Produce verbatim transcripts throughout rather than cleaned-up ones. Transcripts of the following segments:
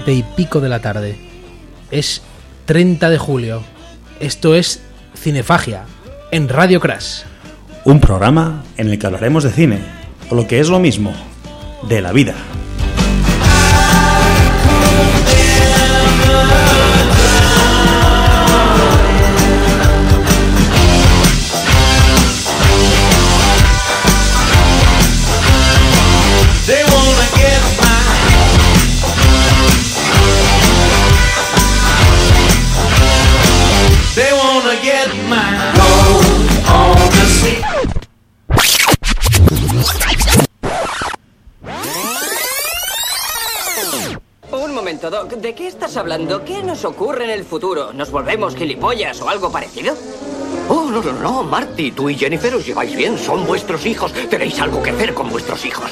siete y pico de la tarde. Es treinta de julio. Esto es Cinefagia, en Radio Crash. Un programa en el que hablaremos de cine, o lo que es lo mismo, de la vida. Doc, ¿de qué estás hablando? ¿Qué nos ocurre en el futuro? ¿Nos volvemos gilipollas o algo parecido? Oh, no, no, no, Marty, tú y Jennifer os lleváis bien, son vuestros hijos. Tenéis algo que hacer con vuestros hijos.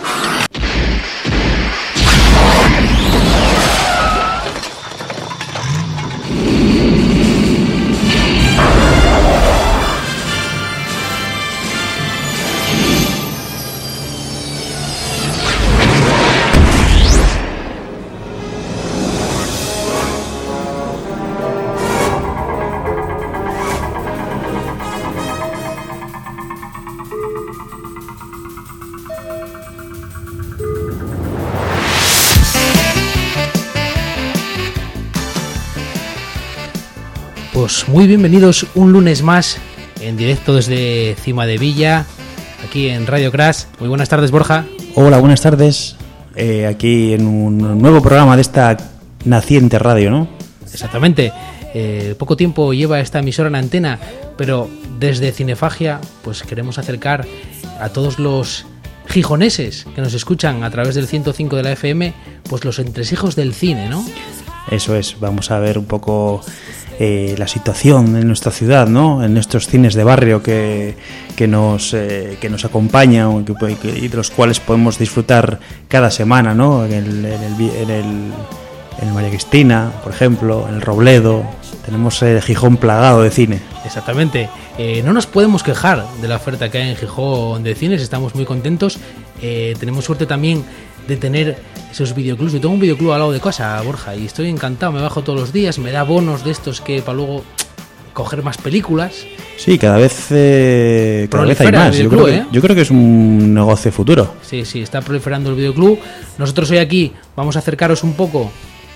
Pues muy bienvenidos un lunes más en directo desde Cima de Villa, aquí en Radio Crash. Muy buenas tardes, Borja. Hola, buenas tardes. Eh, aquí en un nuevo programa de esta naciente radio, ¿no? Exactamente. Eh, poco tiempo lleva esta emisora en antena, pero desde Cinefagia pues queremos acercar a todos los gijoneses que nos escuchan a través del ciento cinco de la F M, pues los entresijos del cine, ¿no? Eso es, vamos a ver un poco eh, la situación en nuestra ciudad, ¿no? En estos cines de barrio que, que, nos, eh, que nos acompañan que, que, y de los cuales podemos disfrutar cada semana, ¿no? En el, en el, en el, en el María Cristina, por ejemplo, en el Robledo, tenemos el Gijón plagado de cine. Exactamente. Eh, no nos podemos quejar de la oferta que hay en Gijón de cines, estamos muy contentos. Eh, tenemos suerte también de tener esos videoclubs. Yo tengo un videoclub al lado de casa, Borja, y estoy encantado, me bajo todos los días, me da bonos de estos que para luego coger más películas. Sí, cada vez eh, cada vez hay más. Yo creo, que, ¿eh? yo creo que es un negocio futuro. Sí, sí, está proliferando el videoclub. Nosotros hoy aquí vamos a acercaros un poco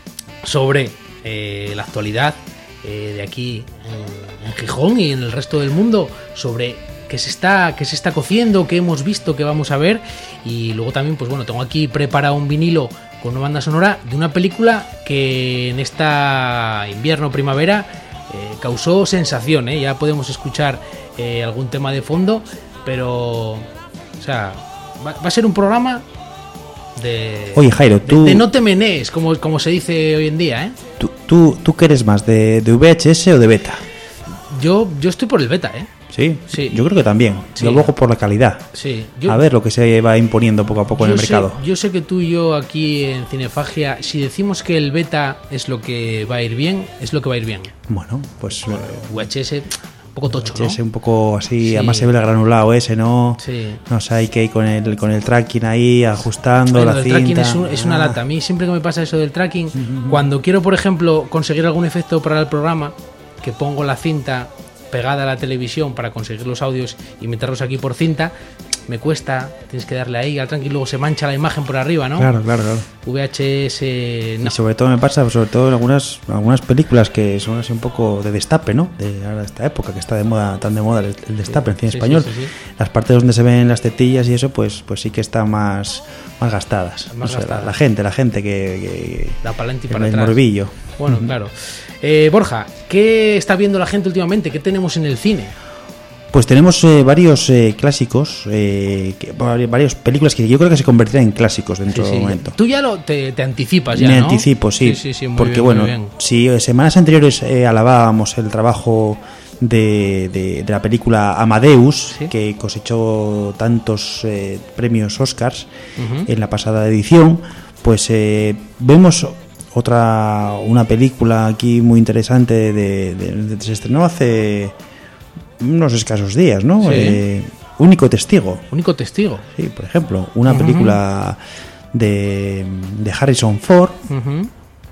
sobre eh, la actualidad eh, de aquí en, en Gijón y en el resto del mundo, sobre que se está que se está cociendo, que hemos visto, que vamos a ver. Y luego también, pues bueno, tengo aquí preparado un vinilo con una banda sonora de una película que en esta invierno primavera eh, causó sensación, ¿eh? Ya podemos escuchar eh, algún tema de fondo, pero o sea, va, va a ser un programa de Oye, Jairo, tú de, de no te menees, como, como se dice hoy en día, ¿eh? ¿Tú, tú, tú qué eres más, de, de V H S o de beta? Yo, yo estoy por el beta, ¿eh? Sí, sí. Yo creo que también. Sí. Luego por la calidad. Sí. Yo, a ver lo que se va imponiendo poco a poco en el sé, mercado. Yo sé que tú y yo aquí en Cinefagia, si decimos que el beta es lo que va a ir bien, es lo que va a ir bien. Bueno, pues bueno, V H S un poco tocho, V H S ¿no? un poco así, sí. Además se ve el granulado ese, ¿no? Sí. No sé, hay que ir con el con el tracking ahí ajustando bueno, la el cinta. El tracking es, un, es una ah. lata. A mí siempre que me pasa eso del tracking, uh-huh. cuando quiero, por ejemplo, conseguir algún efecto para el programa, que pongo la cinta pegada a la televisión para conseguir los audios y meterlos aquí por cinta, me cuesta, tienes que darle ahí al tranquilo, luego se mancha la imagen por arriba, ¿no? Claro, claro, claro. V H S no. Y sobre todo me pasa, sobre todo en algunas algunas películas que son así un poco de destape, ¿no? De ahora esta época que está de moda, tan de moda el, el destape sí, en cine sí, español. Sí, sí, sí. Las partes donde se ven las tetillas y eso, pues pues sí que están más más gastadas. Más o sea, gastadas. La, la gente, la gente que, que da para adelante y para el atrás. morbillo. Bueno, uh-huh. claro. Eh, Borja, ¿qué está viendo la gente últimamente? ¿Qué tenemos en el cine? Pues tenemos eh, varios eh, clásicos, eh, que, varias películas que yo creo que se convertirán en clásicos dentro sí, de sí. un momento. Tú ya lo, te, te anticipas ya, Me ¿no? anticipo, sí. sí, sí, sí muy porque bien, bueno, muy bien. si semanas anteriores eh, alabábamos el trabajo de, de, de la película Amadeus, ¿sí? que cosechó tantos eh, premios Oscars uh-huh. en la pasada edición, pues eh, vemos otra una película aquí muy interesante de, de, de, de se estrenó hace unos escasos días, ¿no? Sí. Eh, Único testigo. Único testigo. Sí, por ejemplo, una uh-huh. película de, de Harrison Ford, uh-huh.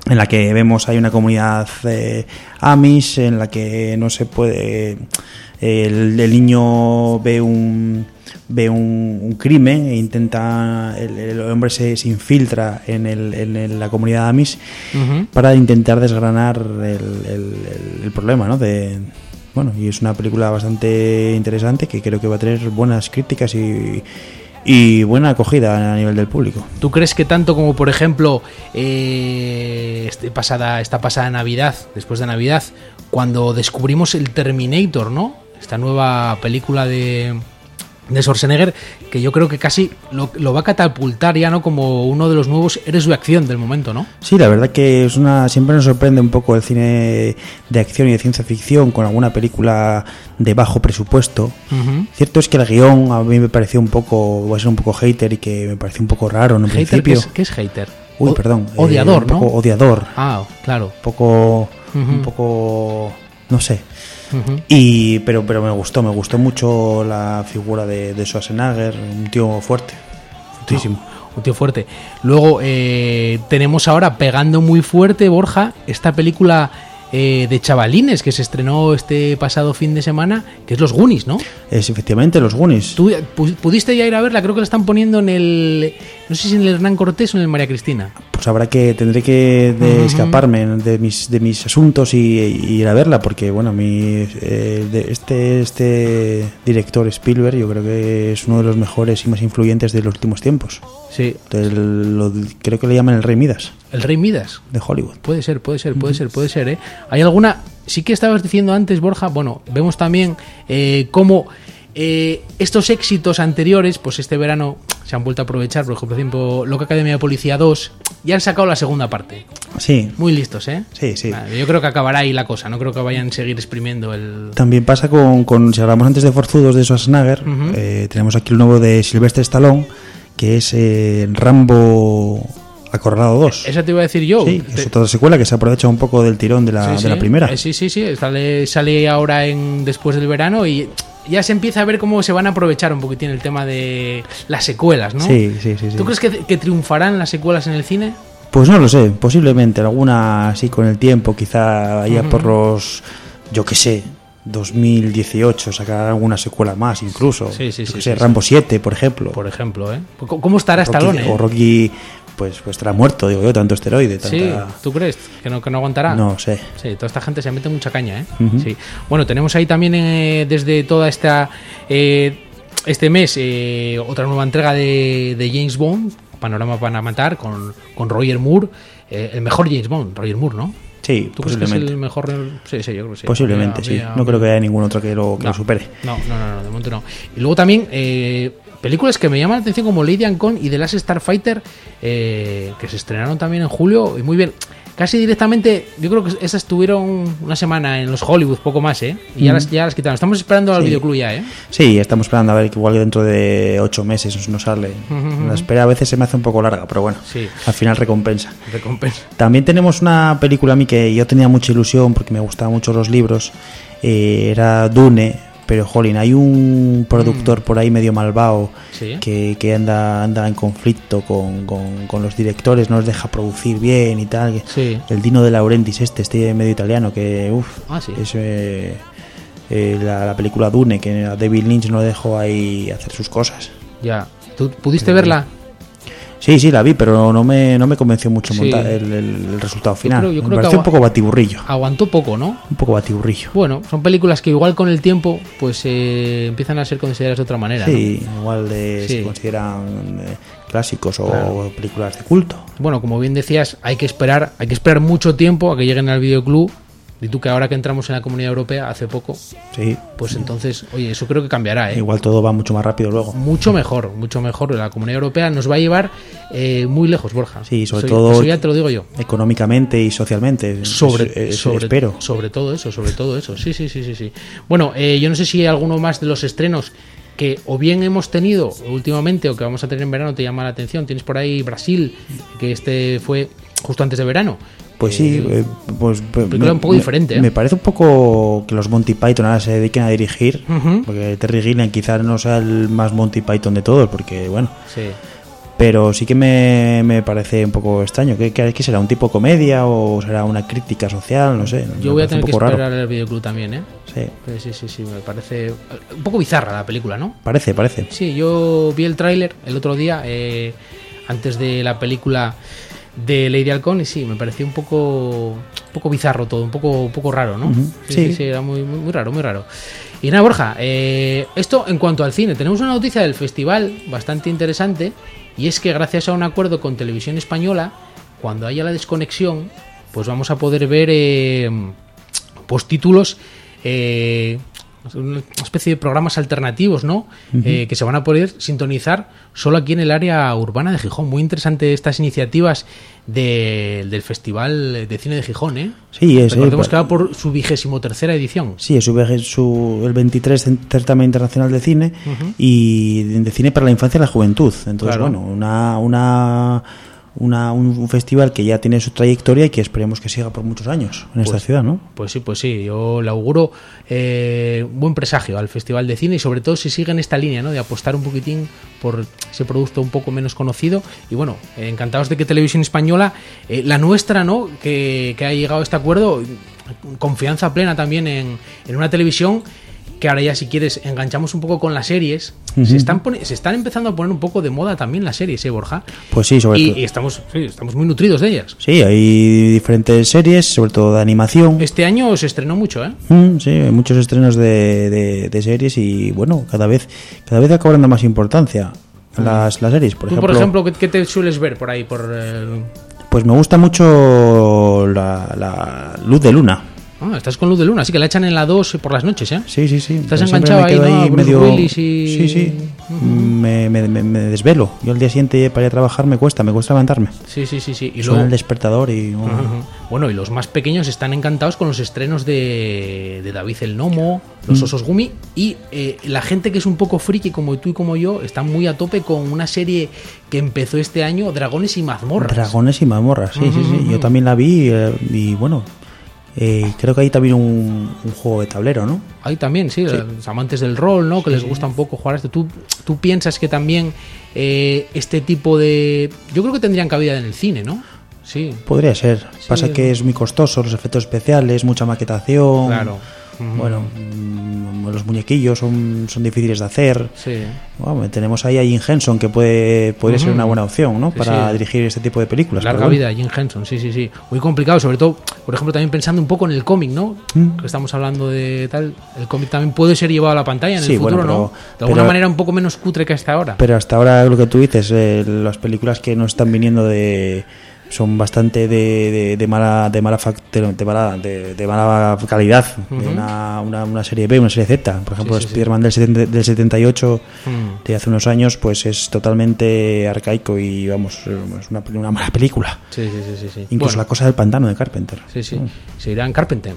en la que vemos hay una comunidad eh, Amish, en la que no se puede... El, el niño ve un ve un, un crimen e intenta el, el hombre se, se infiltra en, el, en el, la comunidad Amish uh-huh. para intentar desgranar el, el, el problema, ¿no? De, bueno, y es una película bastante interesante que creo que va a tener buenas críticas y y buena acogida a nivel del público. ¿Tú crees que tanto como, por ejemplo, eh, este pasada, esta pasada Navidad, después de Navidad, cuando descubrimos el Terminator, ¿no? Esta nueva película de, de Schwarzenegger, que yo creo que casi lo, lo va a catapultar ya, ¿no? Como uno de los nuevos héroes de acción del momento, ¿no? Sí, la verdad que es una siempre nos sorprende un poco el cine de acción y de ciencia ficción con alguna película de bajo presupuesto. Uh-huh. Cierto es que el guión a mí me pareció un poco, voy a ser un poco hater y que me pareció un poco raro en un ¿Hater? principio. ¿Qué es, qué es hater? Uy, perdón. Odiador, eh, un poco ¿no? Odiador. Ah, claro. Un poco, uh-huh. un poco, no sé. Uh-huh. Y pero pero me gustó, me gustó mucho la figura de, de Schwarzenegger, un tío fuerte, fuertísimo. No, un tío fuerte. Luego eh, tenemos ahora pegando muy fuerte, Borja, esta película eh, de chavalines que se estrenó este pasado fin de semana, que es Los Goonies, ¿no? Es efectivamente Los Goonies. ¿Tú pudiste ya ir a verla? Creo que la están poniendo en el, no sé si en el Hernán Cortés o en el María Cristina. Pues habrá que, tendré que de, uh-huh. escaparme de mis de mis asuntos y, y ir a verla, porque bueno, mi eh, de este este director Spielberg yo creo que es uno de los mejores y más influyentes de los últimos tiempos. Sí. Del, lo, creo que le llaman el Rey Midas. El Rey Midas de Hollywood. Puede ser, puede ser, puede uh-huh. ser, puede ser, ¿eh? Hay alguna, sí que estabas diciendo antes, Borja, bueno, vemos también eh, cómo eh, estos éxitos anteriores, pues este verano se han vuelto a aprovechar. Por ejemplo, tiempo Loca Academia de Policía dos, ya han sacado la segunda parte. Sí. Muy listos, ¿eh? Sí, sí. Vale, yo creo que acabará ahí la cosa, no creo que vayan a seguir exprimiendo el... También pasa con, con si hablamos antes de Forzudos de Schwarzenegger, uh-huh. eh, tenemos aquí el nuevo de Sylvester Stallone, que es eh, Rambo Acorralado dos. Esa te iba a decir yo. Sí, te... es otra secuela que se aprovecha un poco del tirón de la, sí, de sí. la primera. Eh, sí, sí, sí, sale, sale ahora en después del verano y ya se empieza a ver cómo se van a aprovechar un poquitín el tema de las secuelas, ¿no? Sí, sí, sí. ¿Tú sí. crees que, que triunfarán las secuelas en el cine? Pues no lo sé, posiblemente, alguna así con el tiempo, quizá allá uh-huh. por los, yo qué sé, dos mil dieciocho sacar alguna secuela más incluso. Sí, sí, yo sí, qué sé, sí, Rambo sí. siete, por ejemplo. Por ejemplo, ¿eh? ¿Cómo estará Rocky, Stallone? ¿eh? O Rocky, pues, pues estará muerto, digo yo, tanto esteroide. Tanta... Sí, ¿tú crees que no, que no aguantará? No sé. Sí, toda esta gente se mete mucha caña, ¿eh? Uh-huh. Sí. Bueno, tenemos ahí también eh, desde toda esta eh, este mes eh, otra nueva entrega de, de James Bond, Panorama para matar, con, con Roger Moore, eh, el mejor James Bond, Roger Moore, ¿no? Sí, ¿Tú crees que es el mejor? Sí, sí, yo creo que sí. Posiblemente, sí. No creo que haya ningún otro que lo, que no, lo supere. No, no, no, no, de momento no. Y luego también eh, películas que me llaman la atención como Lady and Con y The Last Starfighter, eh, que se estrenaron también en julio y muy bien. Casi directamente, yo creo que esas estuvieron una semana en los Hollywood, poco más, ¿eh? Y mm. ya, las, ya las quitaron. Estamos esperando al sí. videoclub ya, ¿eh? Sí, estamos esperando a ver que igual dentro de ocho meses nos sale. Uh-huh. La espera a veces se me hace un poco larga, pero bueno, sí. al final recompensa. Recompensa. También tenemos una película a mí que yo tenía mucha ilusión porque me gustaban mucho los libros. Eh, era Dune. Pero, jolín, hay un productor mm. por ahí medio malvado ¿sí? que, que anda anda en conflicto con, con, con los directores, no los deja producir bien y tal. Sí. El Dino de Laurentiis este, este medio italiano, que, uff, ah, ¿sí? es eh, eh, la, la película Dune, que a David Lynch no dejó ahí hacer sus cosas. Ya. ¿Tú pudiste pero, verla? Sí, sí, la vi, pero no me, no me convenció mucho sí. montar el, el, el resultado final. Yo creo, yo creo me pareció un poco batiburrillo. Aguantó poco, ¿no? Un poco batiburrillo. Bueno, son películas que igual con el tiempo pues eh, empiezan a ser consideradas de otra manera. Sí, ¿no? igual de, sí. se consideran eh, clásicos o claro. películas de culto. Bueno, como bien decías, hay que esperar, hay que esperar mucho tiempo a que lleguen al videoclub. Y tú que ahora que entramos en la Comunidad Europea hace poco, sí, pues entonces, oye, eso creo que cambiará, ¿eh? Igual todo va mucho más rápido luego. Mucho mejor, mucho mejor. La Comunidad Europea nos va a llevar eh, muy lejos, Borja. Sí, sobre eso, todo eso ya te lo digo yo. Económicamente y socialmente. Sobre, es, es, sobre, espero. sobre todo eso, sobre todo eso. Sí, sí, sí, sí, sí. Bueno, eh, yo no sé si hay alguno más de los estrenos que o bien hemos tenido últimamente o que vamos a tener en verano te llama la atención. Tienes por ahí Brasil, que este fue justo antes de verano. Pues sí, eh, pues, pues me, un poco me, diferente, ¿eh? Me parece un poco que los Monty Python ahora se dediquen a dirigir, uh-huh. porque Terry Gilliam quizás no sea el más Monty Python de todos, porque bueno, sí. pero sí que me, me parece un poco extraño. ¿Qué, qué, qué será? ¿Un tipo comedia o será una crítica social? No sé. Yo voy a tener que esperar raro. el videoclub también, ¿eh? Sí. Pues sí, sí, sí, me parece un poco bizarra la película, ¿no? Parece, parece. Sí, yo vi el tráiler el otro día, eh, antes de la película de Lady Halcón, y sí, me pareció un poco un poco bizarro todo, un poco un poco raro, ¿no? Uh-huh. Sí, sí. sí, sí, era muy, muy, muy raro, muy raro. Y nada, Borja, eh, esto en cuanto al cine, tenemos una noticia del festival bastante interesante, y es que gracias a un acuerdo con Televisión Española, cuando haya la desconexión, pues vamos a poder ver eh, postítulos, eh, una especie de programas alternativos, ¿no? Uh-huh. Eh, que se van a poder sintonizar solo aquí en el área urbana de Gijón. Muy interesante estas iniciativas de, del Festival de Cine de Gijón, ¿eh? Sí, es. Recordemos eh, que va por su vigésimo tercera edición. Sí, es su, su, el veintitrés Certamen Internacional de Cine uh-huh. y de Cine para la Infancia y la Juventud. Entonces, claro. bueno, una... una Una, un, un festival que ya tiene su trayectoria y que esperemos que siga por muchos años en pues, esta ciudad, ¿no? Pues sí, pues sí, yo le auguro eh, buen presagio al Festival de Cine y sobre todo si sigue en esta línea, ¿no? De apostar un poquitín por ese producto un poco menos conocido y bueno, eh, encantados de que Televisión Española, eh, la nuestra, ¿no? Que, que ha llegado a este acuerdo, confianza plena también en, en una televisión que ahora ya si quieres enganchamos un poco con las series. Uh-huh. se están poni- se están empezando a poner un poco de moda también las series, ¿eh, Borja? Pues sí, sobre y, todo. Y estamos, sí, estamos muy nutridos de ellas. Sí, hay diferentes series, sobre todo de animación. Este año se estrenó mucho, ¿eh? Mm, sí, hay muchos estrenos de, de, de series y bueno, cada vez cada vez va cobrando más importancia las, las series. Por ¿Tú, ejemplo, por ejemplo, ¿qué, qué te sueles ver por ahí? Por el... Pues me gusta mucho la, la Luz de Luna. Ah, estás con Luz de Luna, así que la echan en la dos por las noches, ¿eh? Sí, sí, sí. Estás Pero enganchado ahí, ¿no? ahí A Bruce medio... Willis y... Sí, sí. Uh-huh. Me, me, me, me desvelo. Yo el día siguiente para ir a trabajar me cuesta, me cuesta levantarme. Sí, sí, sí, sí. Y suena luego... el despertador y... Uh-huh. Bueno, y los más pequeños están encantados con los estrenos de, de David el Nomo, Los Osos Gumi, y eh, la gente que es un poco friki como tú y como yo está muy a tope con una serie que empezó este año, Dragones y Mazmorras. Dragones y Mazmorras, sí, uh-huh, sí, sí. Uh-huh. Yo también la vi eh, y bueno... Eh, creo que hay también un, un juego de tablero, ¿no? Hay también, sí, sí, los amantes del rol, ¿no? Que sí, les gusta un poco jugar a esto. ¿Tú, tú piensas que también eh, este tipo de... Yo creo que tendrían cabida en el cine, ¿no? Sí. Podría ser. Sí. Pasa que es muy costoso, los efectos especiales, mucha maquetación. Claro. Bueno, mmm, los muñequillos son, son difíciles de hacer. Sí. Bueno, tenemos ahí a Jim Henson, que puede podría uh-huh. ser una buena opción, ¿no? Sí, para sí. dirigir este tipo de películas. Larga pero vida, bueno. Jim Henson, sí, sí, sí. Muy complicado, sobre todo, por ejemplo, también pensando un poco en el cómic, ¿no? Mm. Que estamos hablando de tal. El cómic también puede ser llevado a la pantalla en sí, el futuro, bueno, pero, ¿no? De alguna pero, manera un poco menos cutre que hasta ahora. Pero hasta ahora lo que tú dices, eh, las películas que nos están viniendo de... son bastante de, de, de mala de mala de, de mala de, de mala calidad, uh-huh. de una, una, una serie B, una serie Z. Por ejemplo, sí, sí, Spider-Man sí. del, setenta, del setenta y ocho uh-huh. de hace unos años, pues es totalmente arcaico y vamos, es una, una mala película. Sí, sí, sí, sí, sí. Incluso bueno. La cosa del pantano de Carpenter. Sí, sí. Uh-huh. Se irá en Carpenter.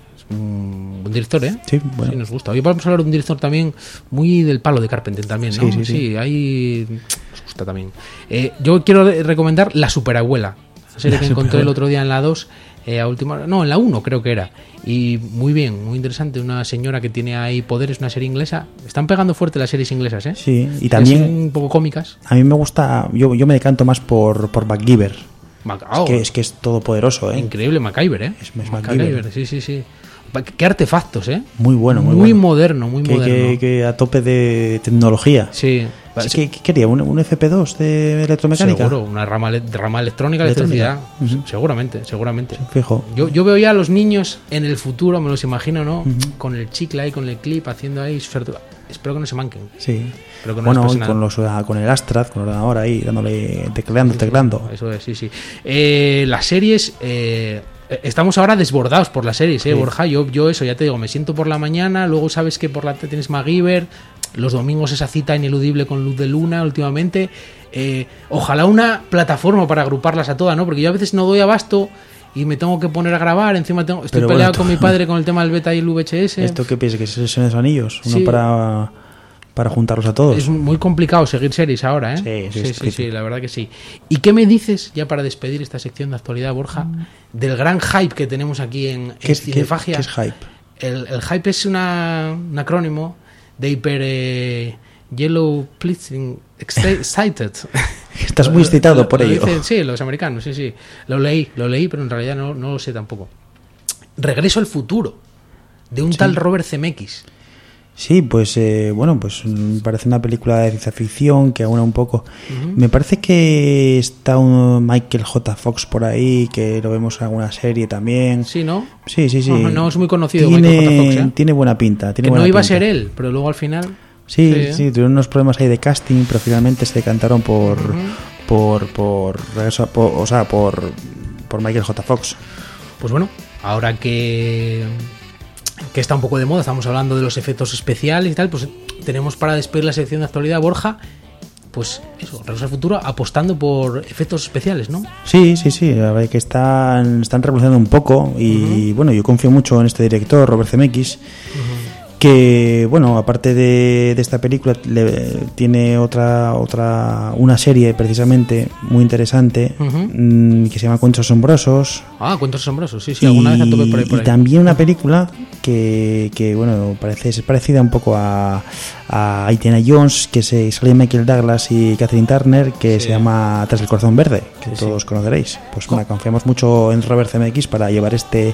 Un buen director, ¿eh? Sí, bueno. Sí, nos gusta. Hoy vamos a hablar de un director también muy del palo de Carpenter también, ¿no? Sí, sí, sí. sí ahí nos gusta también. Eh, yo quiero recomendar La Superabuela, la serie la que super encontré el otro día en la dos, eh, a última, no, en la uno creo que era. Y muy bien, muy interesante. Una señora que tiene ahí poderes, una serie inglesa. Están pegando fuerte las series inglesas, ¿eh? Sí, y también... un poco cómicas. A mí me gusta, yo, yo me decanto más por, por MacGyver. Mac- oh, es, que, es que es todopoderoso, ¿eh? Increíble, MacGyver, ¿eh? Es, es MacGyver. MacGyver, sí, sí, sí. Qué artefactos, ¿eh? Muy bueno, muy, muy bueno. moderno, muy que, moderno. Que, que a tope de tecnología. Sí. Sí, ¿Qué, ¿Qué quería? ¿Un, ¿Un F P dos de electromecánica? Seguro, una rama, rama electrónica, electricidad. Uh-huh. Seguramente, seguramente. Sí, fijo. Yo, yo veo ya a los niños en el futuro, me los imagino, ¿no? Uh-huh. Con el chicle ahí, con el clip, haciendo ahí. Espero que no se manquen. Sí. Que no bueno, y con, los, con el Astrad, con el ordenador ahí, dándole, tecleando, teclando. Eso es, sí, sí. Eh, las series... Eh, Estamos ahora desbordados por las series, ¿eh, sí. Borja? Yo, yo eso, ya te digo, me siento por la mañana, luego sabes que por la tarde tienes MacGyver, los domingos esa cita ineludible con Luz de Luna últimamente. Eh, ojalá una plataforma para agruparlas a todas, ¿no? Porque yo a veces no doy abasto y me tengo que poner a grabar, encima tengo, estoy Pero peleado bueno, con mi padre con el tema del beta y el V H S. ¿Esto qué piensas? ¿Que son esos anillos? Uno sí. para... para juntarlos a todos. Es muy complicado seguir series ahora, ¿eh? Sí, sí, sí, sí, sí, la verdad que sí. ¿Y qué me dices, ya para despedir esta sección de actualidad, Borja, del gran hype que tenemos aquí en, ¿Qué en Cinefagia? ¿Qué es hype? El, el hype es una, un acrónimo de hiper eh, Yellow Pleasing Excited. Estás muy excitado por lo ello. Dicen, sí, los americanos, sí, sí. Lo leí, lo leí, pero en realidad no, no lo sé tampoco. Regreso al futuro, de un sí. tal Robert Zemeckis. Sí, pues eh, bueno, pues me parece una película de ciencia ficción que aúna un poco. Uh-huh. Me parece que está un Michael J. Fox por ahí, que lo vemos en alguna serie también. Sí, ¿no? Sí, sí, sí. No, no es muy conocido tiene, Michael J. Fox, ¿eh? Tiene buena pinta. Tiene que buena no iba pinta. a ser él, pero luego al final... Sí, sí, sí, sí, tuvieron unos problemas ahí de casting, pero finalmente se decantaron por, uh-huh. por, por, por, por, o sea, por, por Michael J. Fox. Pues bueno, ahora que... que está un poco de moda, estamos hablando de los efectos especiales y tal, pues tenemos para despedir la sección de actualidad, Borja, pues eso, Regreso al Futuro apostando por efectos especiales, ¿no? Sí, sí, sí, la verdad es que están, están revolucionando un poco y uh-huh. bueno, yo confío mucho en este director, Robert Zemeckis, uh-huh. que bueno, aparte de, de esta película le, tiene otra otra una serie precisamente muy interesante uh-huh. mmm, que se llama Cuentos Asombrosos. Ah, Cuentos Asombrosos, sí, sí, alguna y, vez tope por ahí, por ahí. Y también una película que, que bueno, parece es parecida un poco a, a Indiana Jones, que se sale Michael Douglas y Kathleen Turner, que sí. se llama Tras el Corazón Verde, que sí, todos sí. conoceréis. Pues bueno, confiamos mucho en Robert Zemeckis para llevar este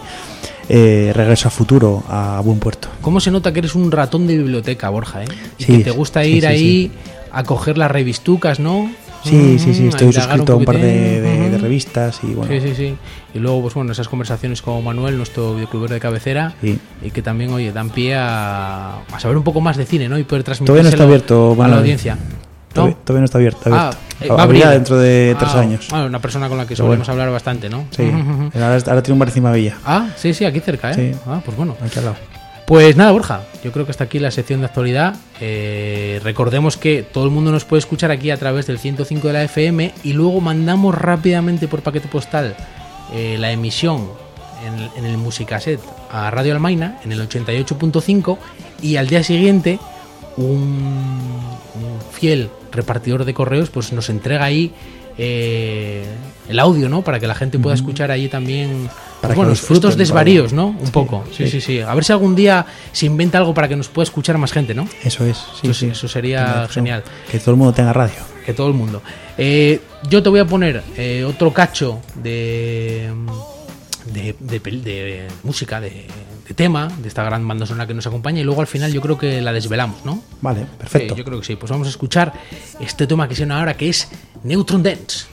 Eh, Regreso al Futuro a buen puerto. ¿Cómo se nota que eres un ratón de biblioteca, Borja? ¿eh? Y sí, que te gusta ir sí, sí, ahí sí. a coger las revistucas, ¿no? Sí, sí, sí, estoy suscrito a un par de, de, de revistas y bueno. Sí, sí, sí. Y luego, pues bueno, esas conversaciones con Manuel, nuestro videoclubero de cabecera, sí. y que también, oye, dan pie a, a saber un poco más de cine, ¿no? Y poder transmitir todavía no está abierto, a la audiencia. ¿No? Todavía, todavía no está abierto. abierto. Ah, eh, va a abrir dentro de tres ah, años. Bueno, una persona con la que solemos bueno. hablar bastante, ¿no? Sí. ahora, ahora tiene un bar encima de Villa. Ah, sí, sí, aquí cerca, ¿eh? Sí. Ah, pues bueno. Aquí al lado. Pues nada, Borja, yo creo que hasta aquí la sección de actualidad. Eh, recordemos que todo el mundo nos puede escuchar aquí a través del ciento cinco de la F M y luego mandamos rápidamente por paquete postal eh, la emisión en el, en el Musicaset a Radio Almaina en el ochenta y ocho punto cinco y al día siguiente un, un fiel repartidor de correos pues nos entrega ahí eh, el audio, ¿no? Para que la gente pueda escuchar ahí también para pues, bueno, estos desvaríos, ¿no? Un sí, poco. Sí, sí, sí, sí. A ver si algún día se inventa algo para que nos pueda escuchar más gente, ¿no? Eso es. Sí, eso, sí. eso sería eso, genial. Que todo el mundo tenga radio. Que todo el mundo. Eh, yo te voy a poner eh, otro cacho de de, de, de, de música, de, de tema, de esta gran banda sonora que nos acompaña y luego al final yo creo que la desvelamos, ¿no? Vale, perfecto. Sí, yo creo que sí. Pues vamos a escuchar este tema que suena ahora, que es Neutron Dance.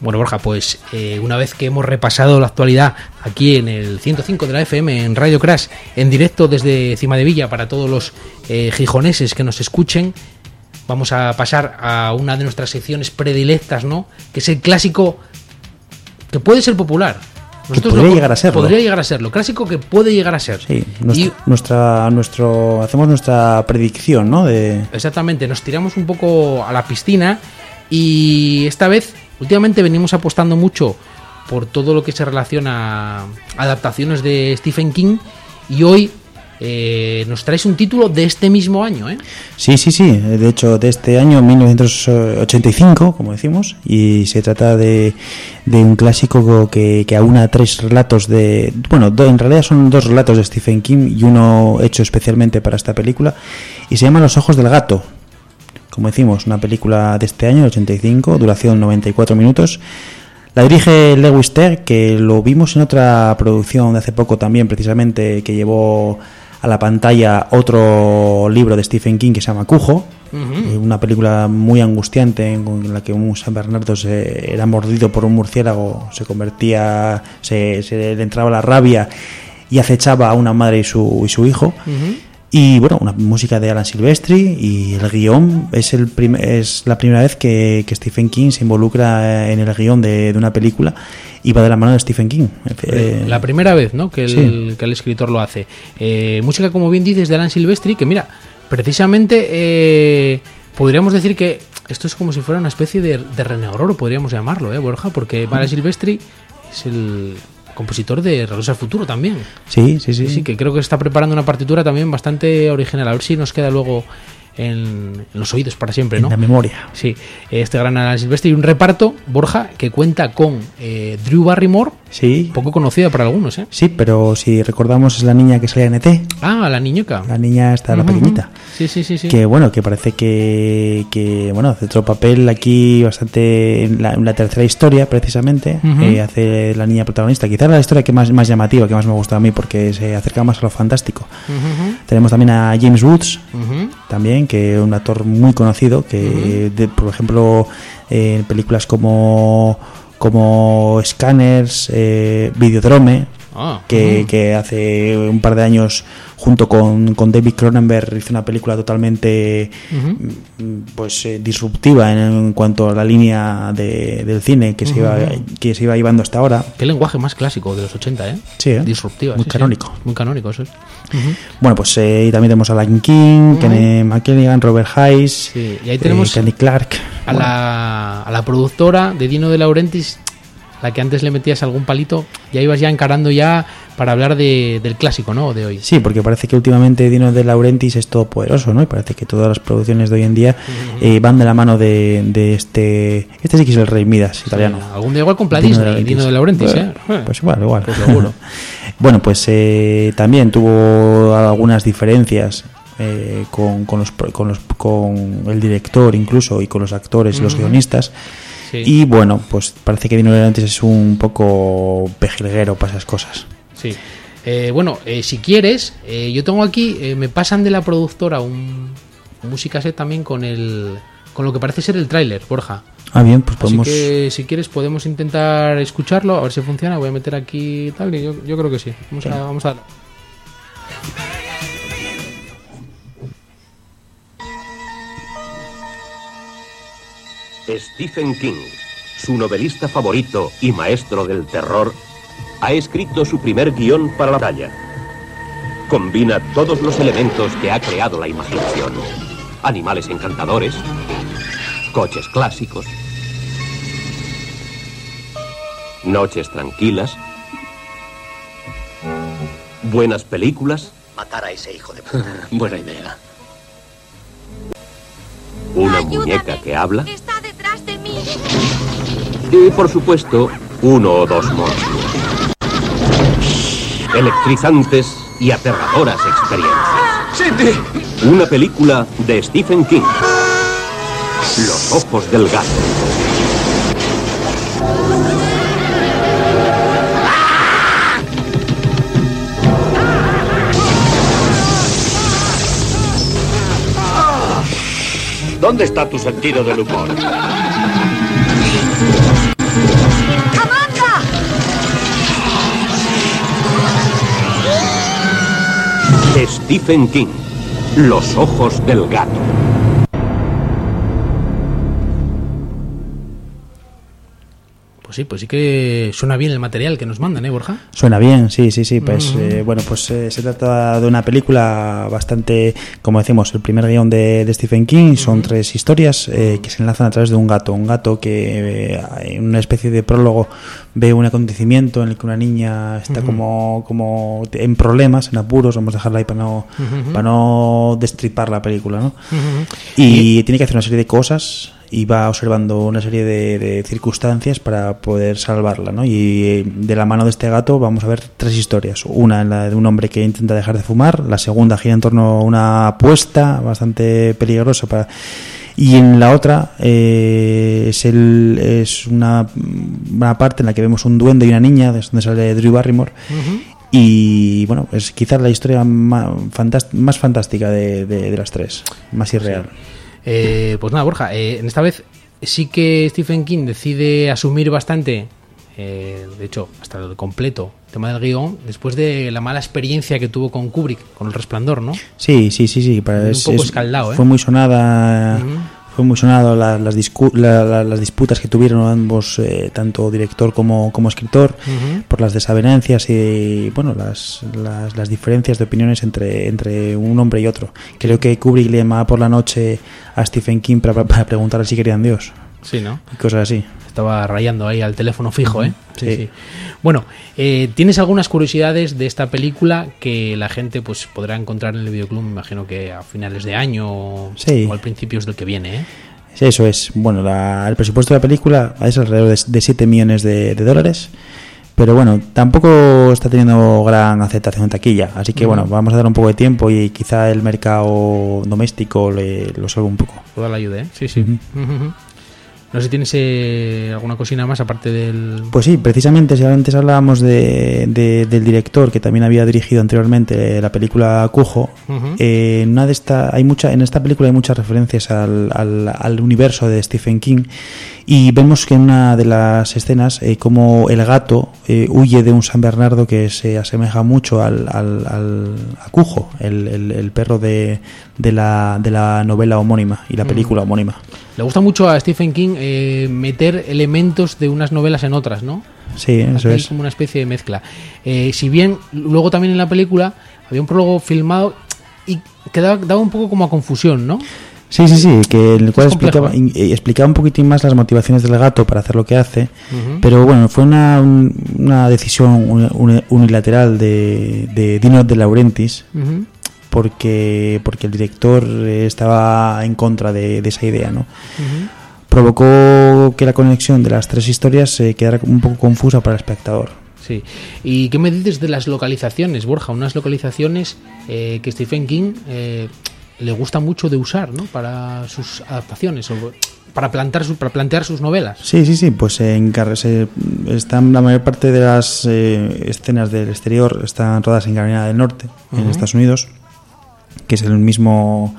Bueno, Borja, pues eh, una vez que hemos repasado la actualidad aquí en el ciento cinco de la F M, en Radio Crash, en directo desde Cimadevilla para todos los eh, gijoneses que nos escuchen, vamos a pasar a una de nuestras secciones predilectas, ¿no? Que es el clásico que puede ser popular. Nosotros podría lo, llegar a serlo. Podría llegar a serlo. Clásico que puede llegar a ser. Sí, nuestra, y, nuestra, nuestro, hacemos nuestra predicción, ¿no? De... Exactamente, nos tiramos un poco a la piscina y esta vez, últimamente venimos apostando mucho por todo lo que se relaciona a adaptaciones de Stephen King y hoy eh, nos traes un título de este mismo año, ¿eh? Sí, sí, sí, de hecho de este año mil novecientos ochenta y cinco, como decimos, y se trata de, de un clásico que, que aúna tres relatos de... Bueno, do, en realidad son dos relatos de Stephen King y uno hecho especialmente para esta película y se llama Los ojos del gato. Como decimos, una película de este año, ochenta y cinco, duración noventa y cuatro minutos. La dirige Lewis Terr, que lo vimos en otra producción de hace poco también, precisamente, que llevó a la pantalla otro libro de Stephen King que se llama Cujo, uh-huh. Una película muy angustiante en la que un San Bernardo se, era mordido por un murciélago, se convertía, se, se le entraba la rabia y acechaba a una madre y su, y su hijo. Uh-huh. Y bueno, una música de Alan Silvestri y el guión es el prim- es la primera vez que, que Stephen King se involucra en el guión de, de una película y va de la mano de Stephen King. Eh, la primera vez, ¿no? Que el, sí. que el escritor lo hace. Eh, música, como bien dices, de Alan Silvestri, que mira, precisamente eh, podríamos decir que esto es como si fuera una especie de, de René Aurora, podríamos llamarlo, ¿eh, Borja? Porque Alan Silvestri es el compositor de Regreso al Futuro también. Sí, sí, sí. Sí, que creo que está preparando una partitura también bastante original. A ver si nos queda luego en, en los oídos para siempre, ¿no? En la memoria. Sí, este gran Alan Silvestri y un reparto, Borja, que cuenta con eh, Drew Barrymore, sí, poco conocida para algunos, ¿eh? Sí, pero si recordamos es la niña que salía en E T. Ah, la niñoca. La niña está, uh-huh, la pequeñita. Sí, sí, sí, sí. Que bueno, que parece que, que bueno, hace otro papel aquí bastante en la, en la tercera historia, precisamente. Uh-huh. Eh, hace la niña protagonista. Quizás la historia que más, más llamativa, que más me gusta a mí, porque se acerca más a lo fantástico. Uh-huh. Tenemos también a James Woods, uh-huh, también, que es un actor muy conocido, que uh-huh, de, por ejemplo, eh, en películas como como Scanners, eh, Videodrome, ah, que, uh-huh, que hace un par de años junto con, con David Cronenberg hizo una película totalmente uh-huh, pues eh, disruptiva en, en cuanto a la línea de, del cine que, uh-huh, se iba, que se iba llevando hasta ahora. Qué lenguaje más clásico de los ochenta, ¿eh? Sí, ¿eh? Disruptiva. Muy sí, canónico. Sí. Muy canónico, eso es. Uh-huh. Bueno, pues eh, y también tenemos a Alan King, uh-huh, Kenny McKelligan, Robert Hayes, sí, y ahí tenemos eh, Kenny Clark. A, bueno, la, a la productora de Dino De Laurentiis, la que antes le metías algún palito, ya ibas ya encarando ya para hablar de, del clásico, ¿no? De hoy. Sí, porque parece que últimamente Dino De Laurentiis es todopoderoso, ¿no? Y parece que todas las producciones de hoy en día uh-huh, eh, van de la mano de, de este... Este sí que es el Rey Midas italiano. Sí, algún día igual compra Disney, Dino De Laurentiis, ¿eh? Pues igual, igual. Pues seguro. Bueno, pues eh, también tuvo algunas diferencias eh, con, con, los, con, los, con el director incluso y con los actores y uh-huh, los guionistas. Sí. Y bueno, pues parece que Dino De Laurentiis es un poco pejilguero para esas cosas. Sí. Eh, bueno, eh, si quieres, eh, yo tengo aquí, eh, me pasan de la productora un, un musicaset también con el con lo que parece ser el tráiler, Borja. Ah, bien, pues podemos... Así que si quieres podemos intentar escucharlo, a ver si funciona. Voy a meter aquí tal, y yo, yo creo que sí. Vamos, sí. a, vamos a darlo. Stephen King, su novelista favorito y maestro del terror, ha escrito su primer guión para la pantalla. Combina todos los elementos que ha creado la imaginación. Animales encantadores, coches clásicos, noches tranquilas, buenas películas. Matar a ese hijo de puta. Buena idea. Una Ayúdame. Muñeca que habla. Está detrás de mí. Y, por supuesto, uno o dos monstruos. Electrizantes y aterradoras experiencias. ¡Cindy! Una película de Stephen King. Los ojos del gato. ¿Dónde está tu sentido del humor? Stephen King, Los ojos del gato. Pues sí, pues sí que suena bien el material que nos mandan, ¿eh, Borja? Suena bien, sí, sí, sí. Pues Uh-huh. eh, bueno, pues eh, se trata de una película bastante, como decimos, el primer guión de, de Stephen King. Son uh-huh. tres historias eh, que se enlazan a través de un gato. Un gato que eh, en una especie de prólogo ve un acontecimiento en el que una niña está uh-huh. como, como en problemas, en apuros. Vamos a dejarla ahí para no, uh-huh. para no destripar la película, ¿no? Uh-huh. Y, y tiene que hacer una serie de cosas y va observando una serie de, de circunstancias para poder salvarla, ¿no? Y de la mano de este gato vamos a ver tres historias. Una, la de un hombre que intenta dejar de fumar. La segunda gira en torno a una apuesta bastante peligrosa para... Y en la otra eh, es, el, es una, una parte en la que vemos un duende y una niña, desde donde sale Drew Barrymore. Uh-huh. Y bueno, es quizás la historia más, fantástica, más fantástica de, de, de las tres, más irreal. Sí. Eh, pues nada, Borja, eh, en esta vez sí que Stephen King decide asumir bastante, eh, de hecho, hasta el completo, el tema del guión, después de la mala experiencia que tuvo con Kubrick, con El Resplandor, ¿no? Sí, sí, sí, sí. Para, un es, poco es, escaldado, ¿eh? Fue muy sonada... Uh-huh. Fue muy sonado la, las, discu- la, la, las disputas que tuvieron ambos, eh, tanto director como, como escritor, uh-huh. por las desavenencias y bueno las, las, las diferencias de opiniones entre, entre un hombre y otro. Creo que Kubrick le llamaba por la noche a Stephen King para, para preguntarle si querían Dios. Sí, ¿no? Y cosas así. Estaba rayando ahí al teléfono fijo, ¿eh? Sí, sí. sí. Bueno, eh, ¿tienes algunas curiosidades de esta película que la gente pues podrá encontrar en el videoclub? Me imagino que a finales de año sí. o al principio del que viene, ¿eh? Sí, eso es. Bueno, la, el presupuesto de la película es alrededor de, de siete millones de, de dólares. Pero bueno, tampoco está teniendo gran aceptación en taquilla. Así que uh-huh. bueno, vamos a dar un poco de tiempo y quizá el mercado doméstico le, lo salve un poco. Toda la ayuda, ¿eh? Sí, sí. Uh-huh. Uh-huh. No sé si tienes eh, alguna cosina más aparte del... Pues sí, precisamente, si antes hablábamos de, de, del director que también había dirigido anteriormente la película Cujo, uh-huh. eh, una de esta, hay mucha, en esta película hay muchas referencias al, al, al universo de Stephen King y vemos que en una de las escenas eh, como el gato eh, huye de un San Bernardo que se asemeja mucho al, al, al a Cujo, el, el, el perro de, de, la, de la novela homónima y la película uh-huh. homónima. Le gusta mucho a Stephen King eh, meter elementos de unas novelas en otras, ¿no? Sí, eso Aquí es. Como una especie de mezcla. Eh, si bien luego también en la película había un prólogo filmado y quedaba daba un poco como a confusión, ¿no? Sí, sí, sí, que en el cual explicaba, explicaba un poquitín más las motivaciones del gato para hacer lo que hace, uh-huh. pero bueno, fue una, un, una decisión unilateral de, de Dino De Laurentiis, uh-huh. porque porque el director estaba en contra de, de esa idea, ¿no? Uh-huh. Provocó que la conexión de las tres historias se quedara un poco confusa para el espectador. Sí. ¿Y qué me dices de las localizaciones, Borja? Unas localizaciones eh, que Stephen King eh, le gusta mucho de usar, ¿no? Para sus adaptaciones o para plantear sus, para plantear sus novelas. Sí, sí, sí. Pues en se, están la mayor parte de las eh, escenas del exterior están rodadas en Carolina del Norte, uh-huh. en Estados Unidos, que es el mismo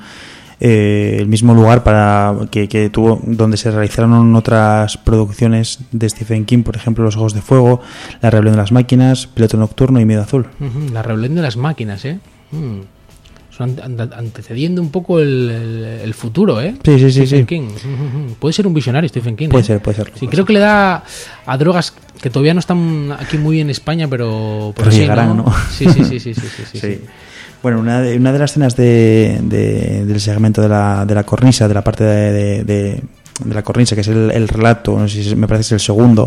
eh, el mismo lugar para que, que tuvo donde se realizaron otras producciones de Stephen King, por ejemplo Los ojos de fuego, La rebelión de las máquinas, Piloto nocturno y Miedo azul. Uh-huh. La rebelión de las máquinas, ¿eh? Mm. Son antecediendo un poco el, el, el futuro, ¿eh? Sí, sí, sí, Stephen sí. King. Uh-huh. Puede ser un visionario Stephen King. Puede ¿eh? ser, puede ser. Sí, puede creo ser. que le da a drogas que todavía no están aquí muy en España, pero, pero sí, llegarán, ¿no? ¿no? Sí, sí, sí, sí, sí, sí, sí, sí. Bueno, una de, una de las escenas de, de, del segmento de la, de la cornisa, de la parte de, de, de, de la cornisa, que es el, el relato, no sé si me parece que es el segundo,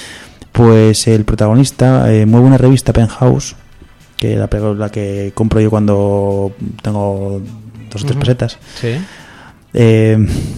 pues el protagonista eh, mueve una revista Penthouse, que la, la que compro yo cuando tengo dos o tres uh-huh. pesetas. Sí. Eh,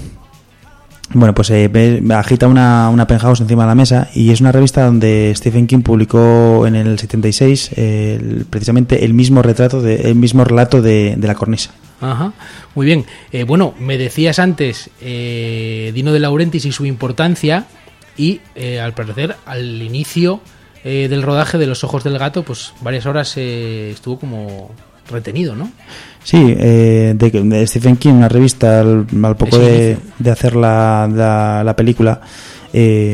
bueno, pues eh, ve, agita una, una Penthouse encima de la mesa y es una revista donde Stephen King publicó en el setenta y seis eh, el, precisamente el mismo retrato, de, el mismo relato de, de la cornisa. Ajá, muy bien. Eh, bueno, me decías antes eh, Dino De Laurentiis y su importancia y eh, al parecer al inicio Eh, del rodaje de Los ojos del gato, pues varias horas eh, estuvo como retenido, ¿no? Sí, eh, de, de Stephen King, una revista al, al poco de, de hacer la, la, la película, eh,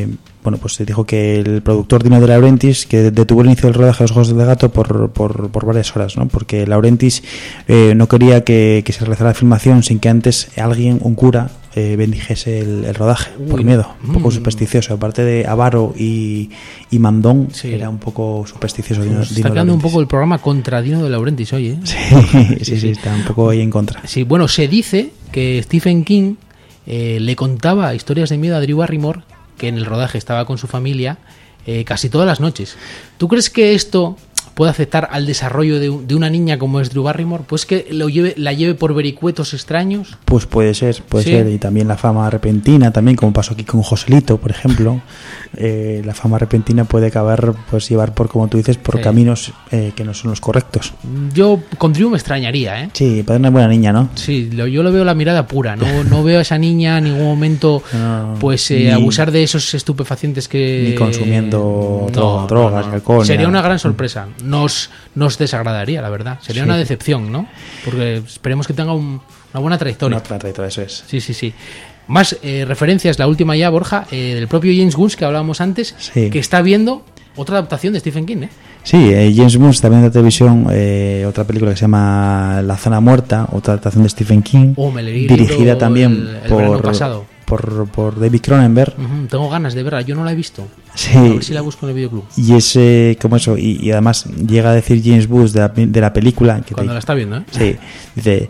bueno, pues se dijo que el productor Dino De Laurentiis que detuvo el inicio del rodaje de Los Ojos del Gato por, por, por varias horas, ¿no? Porque Laurentiis eh, no quería que, que se realizara la filmación sin que antes alguien, un cura, eh, bendijese el, el rodaje, Uy, por miedo, un poco mm. supersticioso. Aparte de Avaro y, y Mandón, sí. era un poco supersticioso. Dino, está Dino quedando un poco el programa contra Dino De Laurentiis hoy, ¿eh? Sí, sí, sí, sí, está un poco ahí en contra. Sí, bueno, se dice que Stephen King eh, le contaba historias de miedo a Drew Barrymore, que en el rodaje estaba con su familia eh, casi todas las noches. ¿Tú crees que esto puede afectar al desarrollo de, de una niña como es Drew Barrymore? ¿Pues que lo lleve, la lleve por vericuetos extraños? Pues puede ser, puede ¿Sí? ser. Y también la fama repentina, también como pasó aquí con Joselito, por ejemplo. Eh, la fama repentina puede acabar, pues llevar por, como tú dices, por sí. caminos eh, que no son los correctos. Yo con Drew me extrañaría, ¿eh? Sí, para una buena niña, ¿no? Sí, lo, yo lo veo la mirada pura. No, no veo a esa niña en ningún momento no, pues eh, ni, abusar de esos estupefacientes que... Ni consumiendo no, drogas, no, no. alcohol. Sería nada. Una gran sorpresa. Nos, nos desagradaría, la verdad. Sería sí. una decepción, ¿no? Porque esperemos que tenga un, una buena trayectoria. Una buena trayectoria, eso es. Sí, sí, sí. Más eh, referencias, la última ya, Borja, eh, del propio James Gunn, que hablábamos antes, sí. que está viendo otra adaptación de Stephen King, ¿eh? Sí, eh, James Gunn está viendo en la televisión eh, otra película que se llama La Zona Muerta, otra adaptación de Stephen King, oh, me leí dirigida también el, el por, pasado. por por David Cronenberg. Uh-huh, tengo ganas de verla, yo no la he visto. Sí. A ver si la busco en el videoclub. Y es eh, como eso, y, y además llega a decir James Gunn de la, de la película... Que Cuando te, la está viendo, ¿eh? Sí, dice...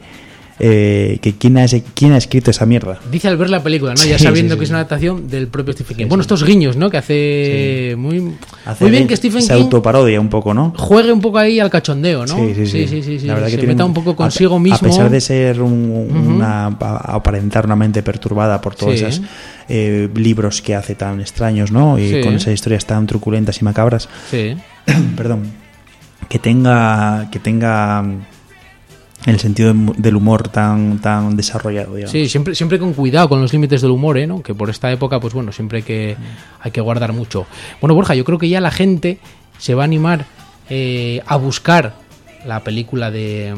Eh, que quién ha, quién ha escrito esa mierda. Dice al ver la película, ¿no? Sí, ya sabiendo sí, sí, que es una adaptación del propio Stephen King. Sí, bueno, sí. estos guiños, ¿no? Que hace sí. muy, hace muy bien que Stephen se King autoparodia un poco, ¿no? Juegue un poco ahí al cachondeo, ¿no? Sí, sí, sí. sí, sí, sí, sí. La verdad se que meta un poco consigo a, mismo. A pesar de ser un, uh-huh. una, a aparentar una mente perturbada por todos sí. esos eh, libros que hace tan extraños, ¿no? Y sí. con esas historias tan truculentas y macabras. Sí. Perdón. Que tenga que tenga el sentido del humor tan tan desarrollado, digamos. Sí, siempre siempre con cuidado con los límites del humor, ¿eh? ¿no? Que por esta época, pues bueno, siempre hay que, hay que guardar mucho. Bueno, Borja, yo creo que ya la gente se va a animar eh, a buscar la película de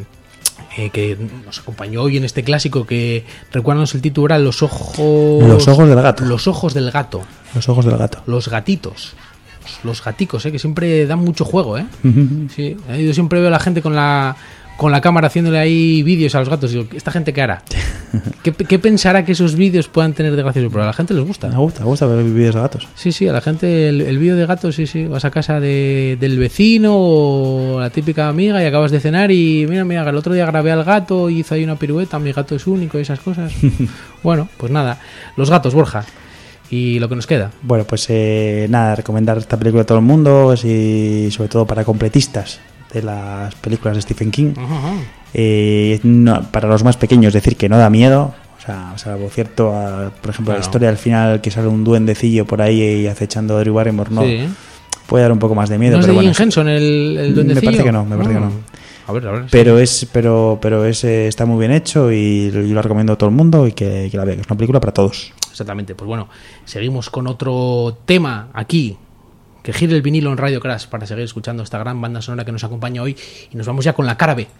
eh, que nos acompañó hoy en este clásico, que recuérdanos el título, era Los ojos... Los ojos del gato. Los ojos del gato. Los ojos del gato. Los gatitos. Los gaticos, ¿eh? Que siempre dan mucho juego, ¿eh? Sí, yo siempre veo a la gente con la... con la cámara haciéndole ahí vídeos a los gatos. Digo, ¿esta gente qué hará? ¿Qué, qué pensará que esos vídeos puedan tener de gracioso? Pero a la gente les gusta. Me gusta, me gusta ver vídeos de gatos. Sí, sí, a la gente el, el vídeo de gatos, sí, sí. Vas a casa de, del vecino o la típica amiga y acabas de cenar y mira, mira, el otro día grabé al gato y hizo ahí una pirueta, mi gato es único y esas cosas. Bueno, pues nada. Los gatos, Borja. Y lo que nos queda. Bueno, pues eh, nada, recomendar esta película a todo el mundo y sobre todo para completistas de las películas de Stephen King. Uh-huh. Eh, no, para los más pequeños decir que no da miedo, o sea, salvo cierto, a, por ejemplo, claro. la historia al final que sale un duendecillo por ahí y acechando a Drew Barrymore, no, sí. puede dar un poco más de miedo. ¿No pero es de bueno, Jim Henson el, el duendecillo? Me parece que no, me parece uh-huh. que no. A ver, a ver, pero sí. es pero pero es eh, está muy bien hecho y yo lo recomiendo a todo el mundo y que, que la vea, que es una película para todos. Exactamente, pues bueno, seguimos con otro tema aquí, que gire el vinilo en Radio Crash para seguir escuchando esta gran banda sonora que nos acompaña hoy, y nos vamos ya con la cara B.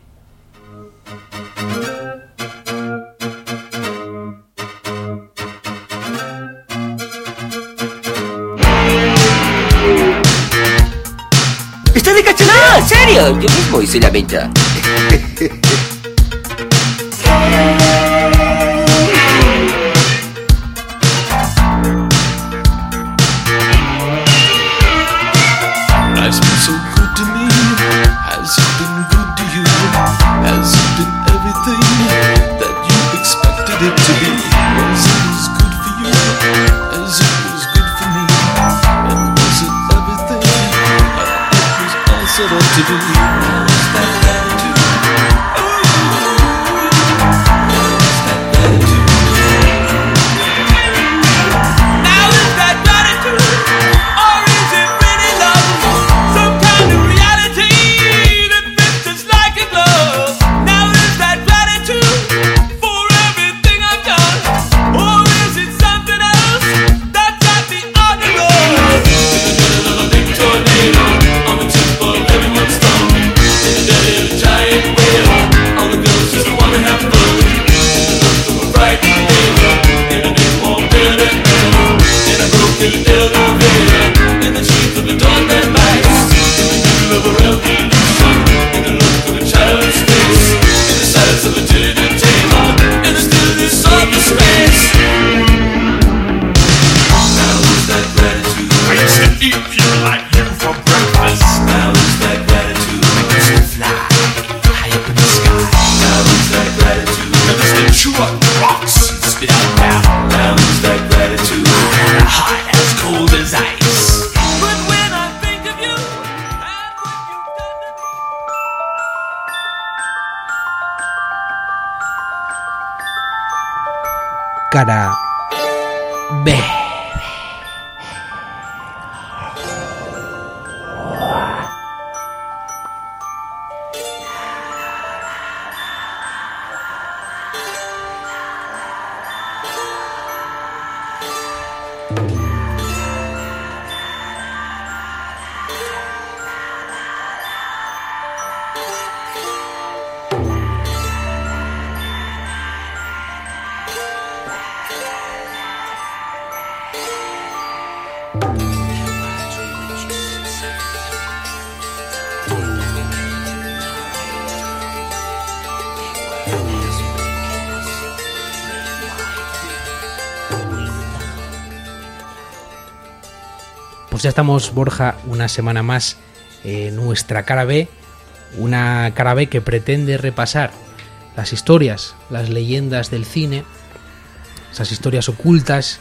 ¡Está de cachondeo! ¡No, en serio! Yo mismo hice la venta. Has been so good to me. Has it been good to you? Has it been everything that you expected it to be? Was it as good for you as it was good for me? And was it everything it was all set up to be? Was that gratitude? Was that gratitude? Now is that gratitude? Or is it really love? Some kind of reality that fits us like a glove. Now is that gratitude for everything I've done? Or is it something else that's at the underdog? I'm a big tornado, I'm a tip of everyone's thumb. cara B. Pues ya estamos, Borja, una semana más en nuestra cara B, una cara B que pretende repasar las historias, las leyendas del cine, esas historias ocultas,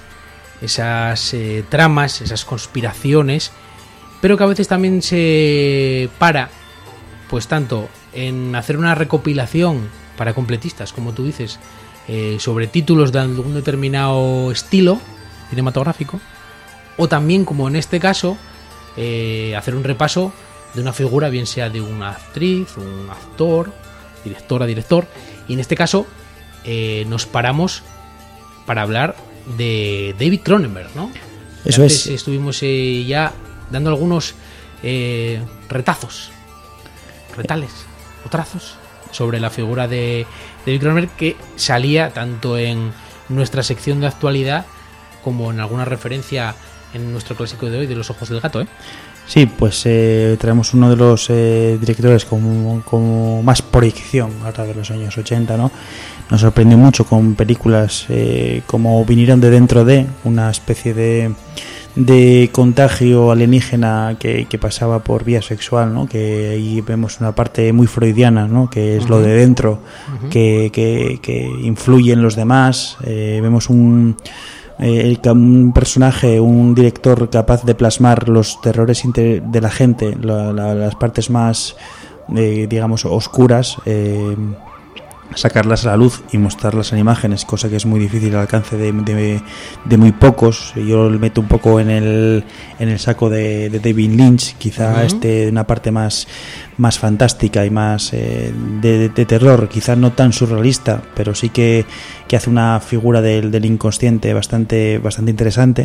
esas eh, tramas, esas conspiraciones, pero que a veces también se para, pues tanto en hacer una recopilación para completistas, como tú dices, eh, sobre títulos de algún determinado estilo cinematográfico, o también, como en este caso, eh, hacer un repaso de una figura, bien sea de una actriz, un actor, directora, director, y en este caso eh, nos paramos para hablar de David Cronenberg, ¿no? Eso antes es. Estuvimos eh, ya dando algunos eh, retazos, retales o trazos sobre la figura de David Cronenberg, que salía tanto en nuestra sección de actualidad como en alguna referencia en nuestro clásico de hoy de Los ojos del gato, ¿eh? Sí, pues eh, traemos uno de los eh, directores con, con más proyección ahora de los años ochenta, ¿no? Nos sorprendió mucho con películas eh, como Vinieron de dentro de, una especie de, de contagio alienígena que, que pasaba por vía sexual, ¿no? Que ahí vemos una parte muy freudiana, ¿no? Que es uh-huh. lo de dentro, uh-huh. que, que, que influye en los demás. Eh, vemos un... Eh, un personaje, un director capaz de plasmar los terrores inter- de la gente, la, la, las partes más, eh, digamos, oscuras, eh, sacarlas a la luz y mostrarlas en imágenes, cosa que es muy difícil al alcance de, de, de muy pocos. Yo lo meto un poco en el en el saco de, de David Lynch, quizá uh-huh. este una parte más más fantástica y más eh, de, de, de terror, quizás no tan surrealista, pero sí que, que hace una figura del, del inconsciente bastante bastante interesante.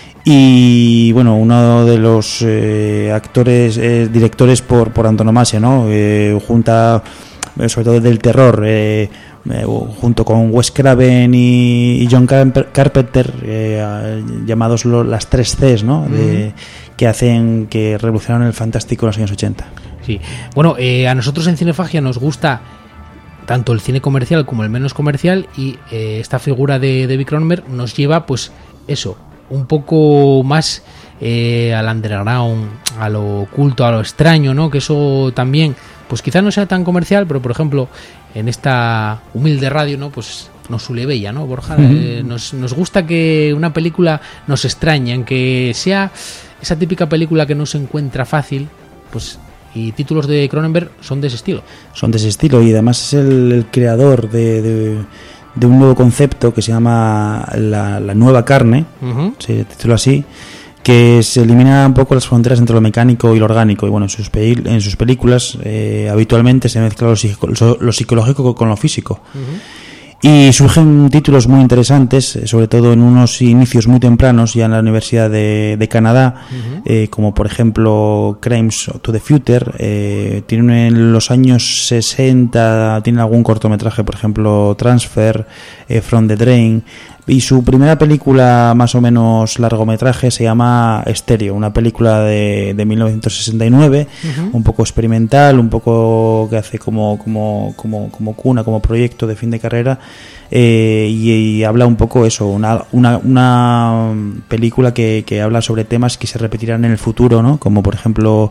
Y bueno, uno de los eh, actores, eh, directores por, por antonomasia, ¿no? Eh, junta, eh, sobre todo del terror, eh, eh, junto con Wes Craven y, y John Carpenter, eh, llamados lo, las tres Cs, ¿no? De, mm. que hacen, que revolucionaron el fantástico en los años ochenta. Sí, bueno, eh, a nosotros en Cinefagia nos gusta tanto el cine comercial como el menos comercial, y eh, esta figura de David Cronenberg nos lleva, pues eso, un poco más eh, al underground, a lo oculto, a lo extraño, ¿no? Que eso también, pues quizás no sea tan comercial, pero por ejemplo, en esta humilde radio, ¿no? Pues nos suele bella, ¿no, Borja? Uh-huh. Eh, nos, nos gusta que una película nos extrañe, aunque sea esa típica película que no se encuentra fácil, pues... Y títulos de Cronenberg son de ese estilo. Son de ese estilo, y además es el, el creador de, de, de un nuevo concepto que se llama la, la nueva carne, uh-huh. se titula así, que se elimina un poco las fronteras entre lo mecánico y lo orgánico. Y bueno, en sus, pe- en sus películas eh, habitualmente se mezcla lo, psico- lo psicológico con lo físico. Uh-huh. Y surgen títulos muy interesantes, sobre todo en unos inicios muy tempranos, ya en la Universidad de, de Canadá, uh-huh. eh, como por ejemplo Crimes to the Future. Eh, tienen en los años sesenta, tienen algún cortometraje, por ejemplo Transfer, eh, From the Drain. Y su primera película más o menos largometraje se llama Estéreo, una película de, de mil novecientos sesenta y nueve, uh-huh. un poco experimental, un poco que hace como como como como cuna, como proyecto de fin de carrera, eh, y, y habla un poco eso, una una, una película que, que habla sobre temas que se repetirán en el futuro, ¿no? Como por ejemplo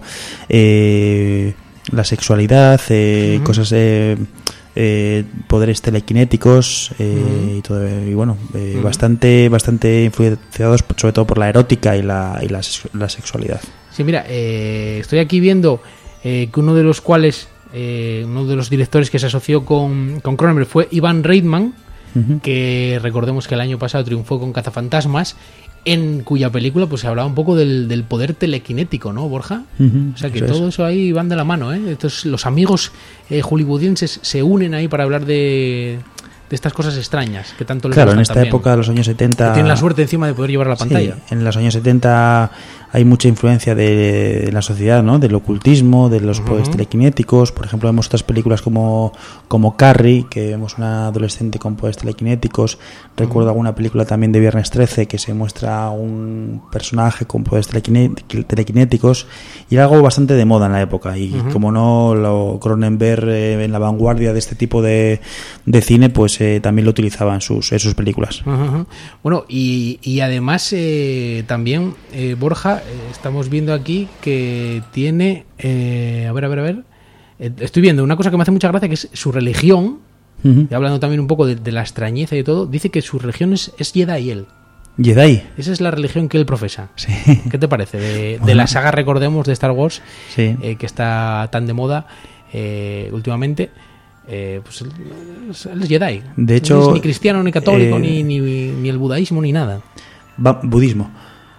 eh, la sexualidad, eh, uh-huh. cosas... Eh, Eh, poderes telequinéticos eh, uh-huh. y todo, y bueno eh, uh-huh. bastante bastante influenciados sobre todo por la erótica y la y la, la sexualidad. Sí, mira, eh, estoy aquí viendo eh, que uno de los cuales eh, uno de los directores que se asoció con, con Cronenberg fue Ivan Reitman, Uh-huh. que recordemos que el año pasado triunfó con Cazafantasmas, en cuya película pues se hablaba un poco del, del poder telequinético, ¿no, Borja? Uh-huh, o sea que eso todo es. eso ahí van de la mano, ¿eh? Entonces los amigos eh, hollywoodienses se unen ahí para hablar de, de estas cosas extrañas que tanto les Claro, en gustan esta también. época de los años setenta... Que tienen la suerte encima de poder llevar a la Sí, pantalla. en los años setenta hay mucha influencia de, de la sociedad, ¿no? Del ocultismo, de los Ujú. poderes telequinéticos. Por ejemplo, vemos otras películas como, como Carrie, que vemos una adolescente con poderes telequinéticos. Recuerdo alguna película también de Viernes trece que se muestra un personaje con poderes telequiné- telequinéticos, y era algo bastante de moda en la época. Y Ujú. como no, lo Cronenberg, eh, en la vanguardia de este tipo de, de cine, pues eh, también lo utilizaba en sus, en sus películas. Ujú, ujú. Bueno, y, y además eh, también, eh, Borja, eh, estamos viendo aquí que tiene, eh, a ver, a ver, a ver, eh, estoy viendo una cosa que me hace mucha gracia, que es su religión, Ujú. y hablando también un poco de, de la extrañeza y de todo, dice que su religión es, es Jedi él. Jedi. Esa es la religión que él profesa. Sí. ¿Qué te parece? De, de Bueno. la saga, recordemos, de Star Wars, Sí. eh, que está tan de moda eh, últimamente. Eh, pues él, él es Jedi. De hecho, no es ni cristiano, ni católico, eh, ni, ni, ni el budaísmo, ni nada. Va- budismo.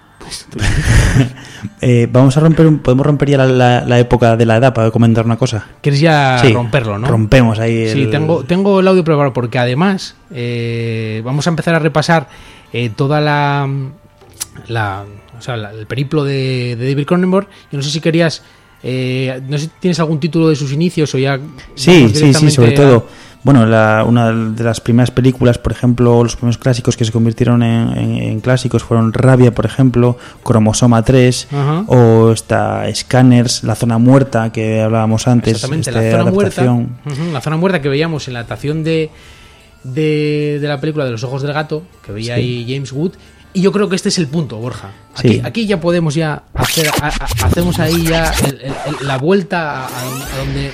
eh, vamos a romper un- podemos romper ya la, la- la época de la edad para comentar una cosa. ¿Quieres ya Sí, romperlo, no? rompemos ahí Sí, el- tengo, tengo el audio preparado porque además eh, vamos a empezar a repasar eh, toda la, la, o sea, la- el periplo de, de David Cronenberg. Yo no sé si querías, eh, no sé si tienes algún título de sus inicios o ya. Sí, vamos sí, sí, directamente sobre a- todo. Bueno, la, una de las primeras películas, por ejemplo, los primeros clásicos que se convirtieron en, en- en clásicos fueron Rabia, por ejemplo, Cromosoma tres, Ajá. o esta Scanners, La Zona Muerta, que hablábamos antes. Exactamente, esta la zona muerta. adaptación. Ujú, la zona muerta que veíamos en la adaptación de, de, de la película de Los Ojos del Gato, que veía Sí. ahí James Wood. Y yo creo que este es el punto, Borja. Aquí, Sí. aquí ya podemos ya hacer, a- a- hacemos ahí ya el- el- el- la vuelta a, a donde,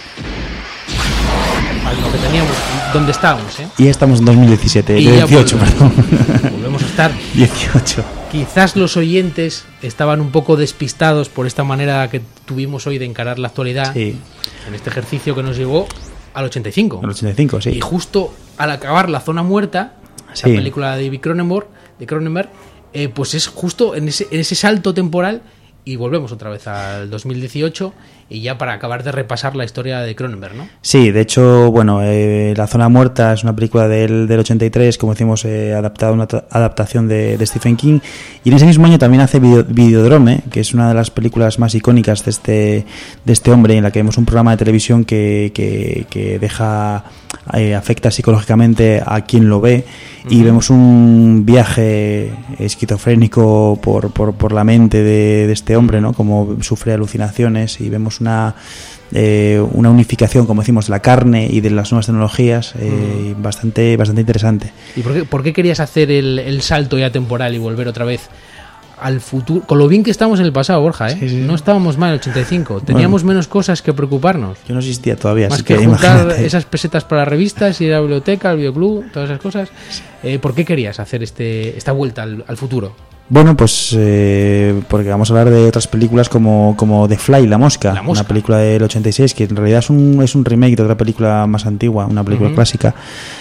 a lo que teníamos, donde estábamos, ¿eh? Y estamos en dos mil diecisiete, Y ya dieciocho, volvemos. perdón. Volvemos a estar. dieciocho. Quizás los oyentes estaban un poco despistados por esta manera que tuvimos hoy de encarar la actualidad Sí, en este ejercicio que nos llevó al ochenta y cinco. el ochenta y cinco, sí. Y justo al acabar La Zona Muerta, esa Sí. película de David Cronenberg, de Cronenberg eh, pues es justo en ese, en ese salto temporal, y volvemos otra vez al dos mil dieciocho, y ya para acabar de repasar la historia de Cronenberg, ¿no? Sí, de hecho, bueno, eh, La Zona Muerta es una película del, del ochenta y tres, como decimos, eh, adaptada, una tra- adaptación de, de Stephen King, y en ese mismo año también hace Video- Videodrome, que es una de las películas más icónicas de este, de este hombre, en la que vemos un programa de televisión que, que, que deja, eh, afecta psicológicamente a quien lo ve, y Ujú. vemos un viaje esquizofrénico por, por, por la mente de, de este hombre, ¿no? Como sufre alucinaciones, y vemos una eh, una unificación, como decimos, de la carne y de las nuevas tecnologías, eh, bastante bastante interesante. ¿Y por qué, por qué querías hacer el, el salto ya temporal y volver otra vez al futuro? Con lo bien que estamos en el pasado, Borja, ¿eh? Sí, sí. No estábamos mal en el ochenta y cinco. Teníamos menos cosas que preocuparnos. Yo no existía todavía, Más así que, que, juntar imagínate. esas pesetas para revistas, ir a la biblioteca, al videoclub, todas esas cosas. Eh, ¿Por qué querías hacer este esta vuelta al, al futuro? Bueno, pues eh, porque vamos a hablar de otras películas como, como The Fly, La Mosca, La Mosca. una película del ochenta y seis, que en realidad es un, es un remake de otra película más antigua, una película Ujú. clásica.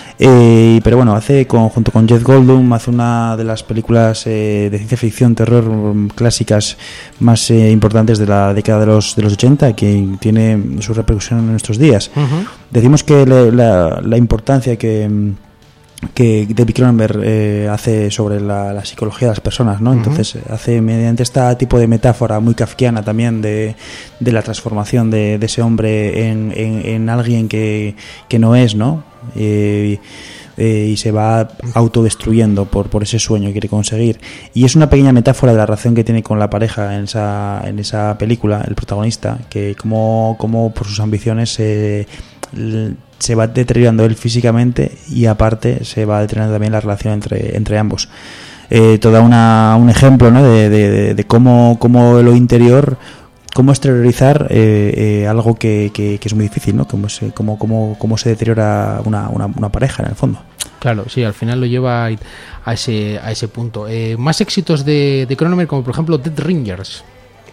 Eh, pero bueno, hace con, junto con Jeff Goldblum, hace una de las películas eh, de ciencia ficción, terror mm, clásicas más eh, importantes de la década de los, de los ochenta, que tiene su repercusión en nuestros días. Decimos que le- la, la importancia que... mm, que David Cronenberg eh, hace sobre la, la psicología de las personas, ¿no? Entonces eh, hace mediante este tipo de metáfora muy kafkiana también de, de la transformación de, de ese hombre en, en, en alguien que, que no es, ¿no? Eh, eh, y se va autodestruyendo por, por ese sueño que quiere conseguir. Y es una pequeña metáfora de la relación que tiene con la pareja en esa, en esa película, el protagonista, que como, como por sus ambiciones se... l- se va deteriorando él físicamente, y aparte se va deteriorando también la relación entre, entre ambos. Eh, toda una, un ejemplo, ¿no? de, de, de cómo, cómo lo interior, cómo exteriorizar eh, eh, algo que, que, que es muy difícil, ¿no? Cómo se, cómo, cómo, cómo se deteriora una, una, una pareja en el fondo. Claro, sí, al final lo lleva a ese, a ese punto. Eh, más éxitos de, de Cronenberg, como por ejemplo Dead Ringers,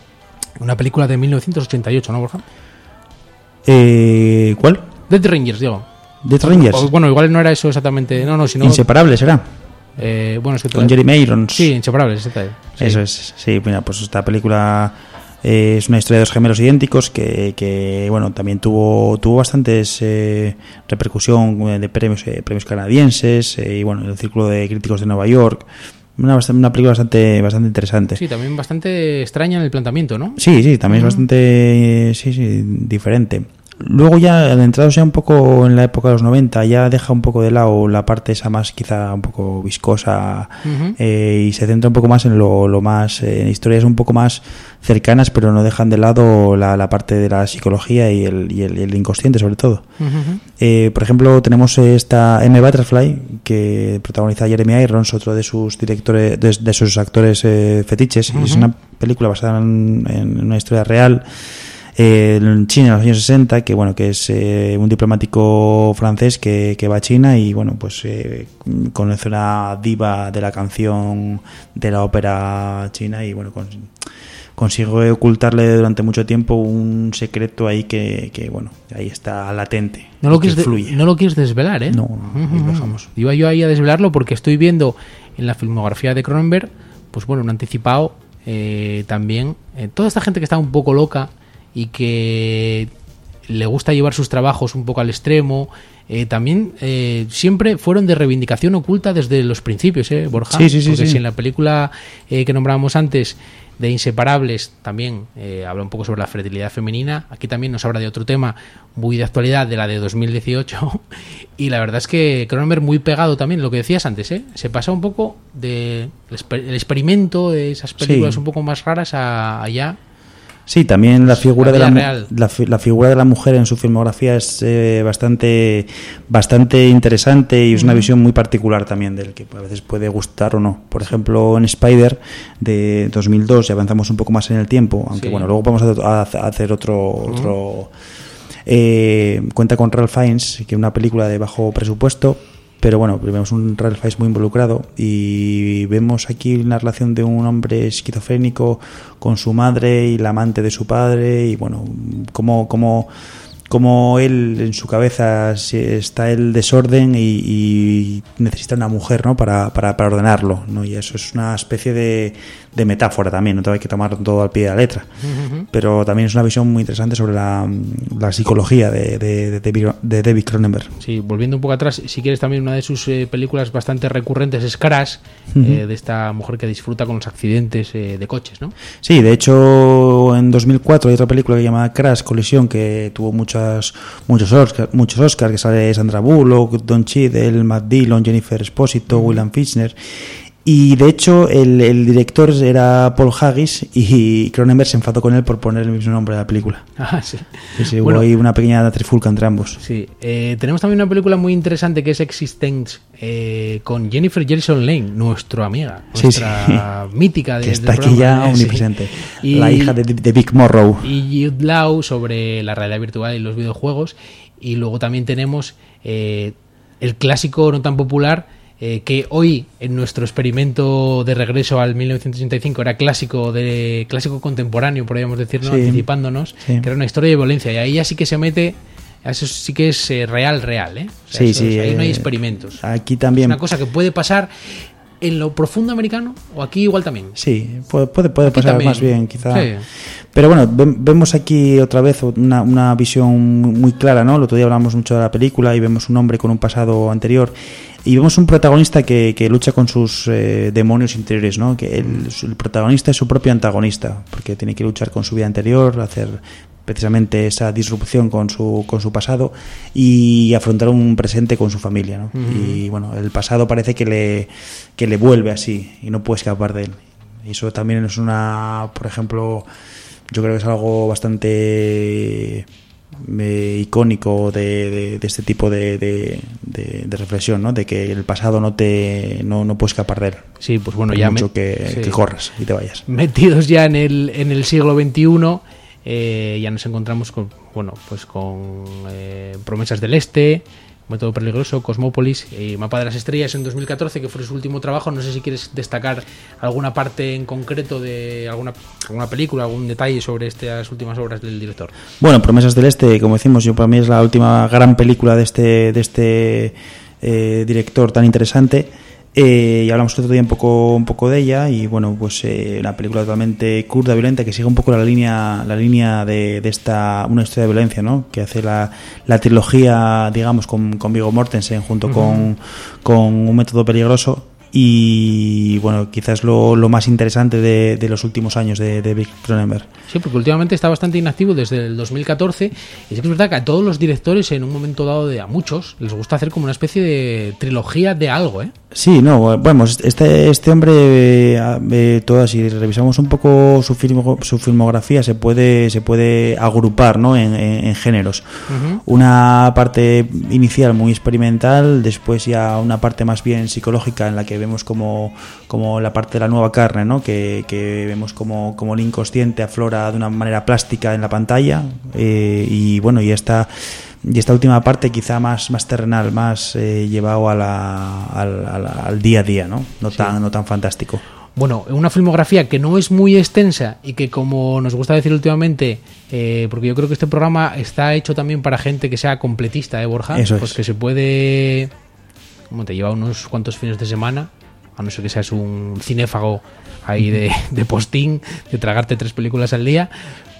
una película de mil novecientos ochenta y ocho, ¿no, Borja? Eh, ¿Cuál? Dead Ringers, digo. Death Rangers. O, bueno, igual no era eso exactamente. No, no, sino. Inseparables, ¿será? Eh, bueno, es que con Jeremy Irons. Sí, Inseparables, sí. Eso es, sí, mira, pues esta película eh, es una historia de dos gemelos idénticos que, que bueno, también tuvo tuvo bastantes eh, repercusión de premios eh, premios canadienses eh, y bueno, el Círculo de Críticos de Nueva York. Una, una película bastante bastante interesante. Sí, también bastante extraña en el planteamiento, ¿no? Sí, sí, también uh-huh. es bastante sí, sí, diferente. Luego ya, adentrados ya un poco en la época de los noventa, ya deja un poco de lado la parte esa más quizá un poco viscosa uh-huh. eh, y se centra un poco más en lo, lo más, eh, en historias un poco más cercanas, pero no dejan de lado la, la parte de la psicología y el, y el, y el inconsciente sobre todo. Uh-huh. Eh, por ejemplo, tenemos esta M. Butterfly, que protagoniza Jeremy Irons, otro de sus directores, de, de sus actores eh, fetiches. Uh-huh. Es una película basada en, en una historia real. En China en los años sesenta, que bueno, que es eh, un diplomático francés que, que va a China y bueno, pues eh, conoce una diva de la canción de la ópera china y bueno, con, consigue ocultarle durante mucho tiempo un secreto ahí que, que bueno, ahí está latente. No lo, quieres de, no lo quieres desvelar, ¿eh? No, no, uh-huh. lo dejamos. Iba yo ahí a desvelarlo porque estoy viendo en la filmografía de Cronenberg, pues bueno, un anticipado eh, también. Eh, toda esta gente que está un poco loca y que le gusta llevar sus trabajos un poco al extremo, eh, también eh, siempre fueron de reivindicación oculta desde los principios, ¿eh, Borja? Sí, sí, sí. Porque sí. si en la película eh, que nombrábamos antes de Inseparables también eh, habla un poco sobre la fertilidad femenina, aquí también nos habla de otro tema muy de actualidad, de la de dos mil dieciocho, y la verdad es que Cronenberg muy pegado también, lo que decías antes, ¿eh? Se pasa un poco del de el experimento de esas películas sí. un poco más raras a allá. Sí, también la figura la de la, real. la, la figura de la mujer en su filmografía es eh, bastante bastante interesante y es una visión muy particular también del que a veces puede gustar o no. Por ejemplo, en Spider de dos mil dos, y avanzamos un poco más en el tiempo, aunque sí. bueno, luego vamos a, a hacer otro uh-huh. otro eh, cuenta con Ralph Fiennes, que es una película de bajo presupuesto. Pero bueno, vemos un Ralph Fiennes muy involucrado y vemos aquí una relación de un hombre esquizofrénico con su madre y la amante de su padre y bueno, cómo, cómo, cómo él en su cabeza está el desorden y, y necesita una mujer, ¿no? para, para, para ordenarlo, ¿no? Y eso es una especie de, de metáfora también, no te hay que tomar todo al pie de la letra, uh-huh. pero también es una visión muy interesante sobre la, la psicología de, de, de, de David Cronenberg. Sí, volviendo un poco atrás, si quieres también una de sus eh, películas bastante recurrentes es Crash, uh-huh. eh, de esta mujer que disfruta con los accidentes eh, de coches, ¿no? Sí, de hecho en dos mil cuatro hay otra película que se llama Crash, Colisión, que tuvo muchas muchos Oscars, muchos Oscars, que sale Sandra Bullock, Don Cheadle, Matt Dillon, Jennifer Esposito, uh-huh. William Fichtner. Y de hecho el, el director era Paul Haggis y Cronenberg se enfadó con él por poner el mismo nombre de la película. Ah, sí. Sí, sí, bueno, hubo ahí una pequeña trifulca entre ambos. Sí, eh, tenemos también una película muy interesante que es Existence, eh, con Jennifer Jason Leigh, nuestra amiga, nuestra sí, sí. mítica de, que está aquí ya omnipresente, sí. la hija de, de Vic Morrow. Y Jude Law sobre la realidad virtual y los videojuegos. Y luego también tenemos eh, el clásico no tan popular, Eh, que hoy en nuestro experimento de regreso al mil novecientos ochenta y cinco era clásico de clásico contemporáneo, podríamos decir, ¿no? Sí, anticipándonos, sí. que era una historia de violencia, y ahí ya sí que se mete, eso sí que es eh, real, real, ¿eh? O sea, sí, eso, sí, o sea, ahí eh, no hay experimentos. Aquí también. Es una cosa que puede pasar en lo profundo americano, o aquí igual también. Sí, puede, puede, puede pasar también. Más bien, quizá. Sí. Pero bueno, vemos aquí otra vez una, una visión muy clara, ¿no? El otro día hablamos mucho de la película y vemos un hombre con un pasado anterior y vemos un protagonista que, que lucha con sus eh, demonios interiores, ¿no? Que el, el protagonista es su propio antagonista, porque tiene que luchar con su vida anterior, hacer precisamente esa disrupción con su con su pasado y afrontar un presente con su familia, ¿no? Uh-huh. Y bueno, el pasado parece que le que le vuelve así y no puede escapar de él. Y eso también es una, por ejemplo, yo creo que es algo bastante eh, icónico de, de, de este tipo de, de, de, de reflexión, ¿no? De que el pasado no te no, no puedes escapar de él. Sí, pues bueno, por ya mucho me, que, sí. que corras y te vayas. Metidos ya en el en el siglo veintiuno, eh, ya nos encontramos con bueno, pues con eh, Promesas del Este, Método Peligroso, Cosmópolis y Mapa de las Estrellas en dos mil catorce, que fue su último trabajo. No sé si quieres destacar alguna parte en concreto de alguna, alguna película, algún detalle sobre estas últimas obras del director. Bueno, Promesas del Este, como decimos, yo para mí es la última gran película de este, de este eh, director tan interesante. Eh, y hablamos otro día un poco un poco de ella y bueno, pues eh, una película totalmente cruda, violenta, que sigue un poco la línea la línea de, de esta una historia de violencia, ¿no? Que hace la, la trilogía, digamos, con, con Viggo Mortensen junto uh-huh. con, con Un Método Peligroso. Y bueno, quizás lo, lo más interesante de, de los últimos años de David Cronenberg. Sí, porque últimamente está bastante inactivo desde el dos mil catorce, y sí que es verdad que a todos los directores en un momento dado, de a muchos, les gusta hacer como una especie de trilogía de algo, ¿eh? Sí, no, bueno, este este hombre, eh, eh, todas, si revisamos un poco su filmo, su filmografía, se puede se puede agrupar, ¿no? en, en, en géneros. Uh-huh. Una parte inicial muy experimental, después ya una parte más bien psicológica en la que vemos como, como la parte de la nueva carne, ¿no? Que, que vemos como, como el inconsciente aflora de una manera plástica en la pantalla, eh, y bueno, y esta y esta última parte quizá más más terrenal, más eh, llevado a la, al, al, al día a día, ¿no? No, sí. tan, no tan fantástico. Bueno, una filmografía que no es muy extensa y que, como nos gusta decir últimamente, eh, porque yo creo que este programa está hecho también para gente que sea completista, ¿eh, Borja? Eso pues es. Que se puede, como te lleva unos cuantos fines de semana, a no ser que seas un cinéfago ahí de, de postín, de tragarte tres películas al día,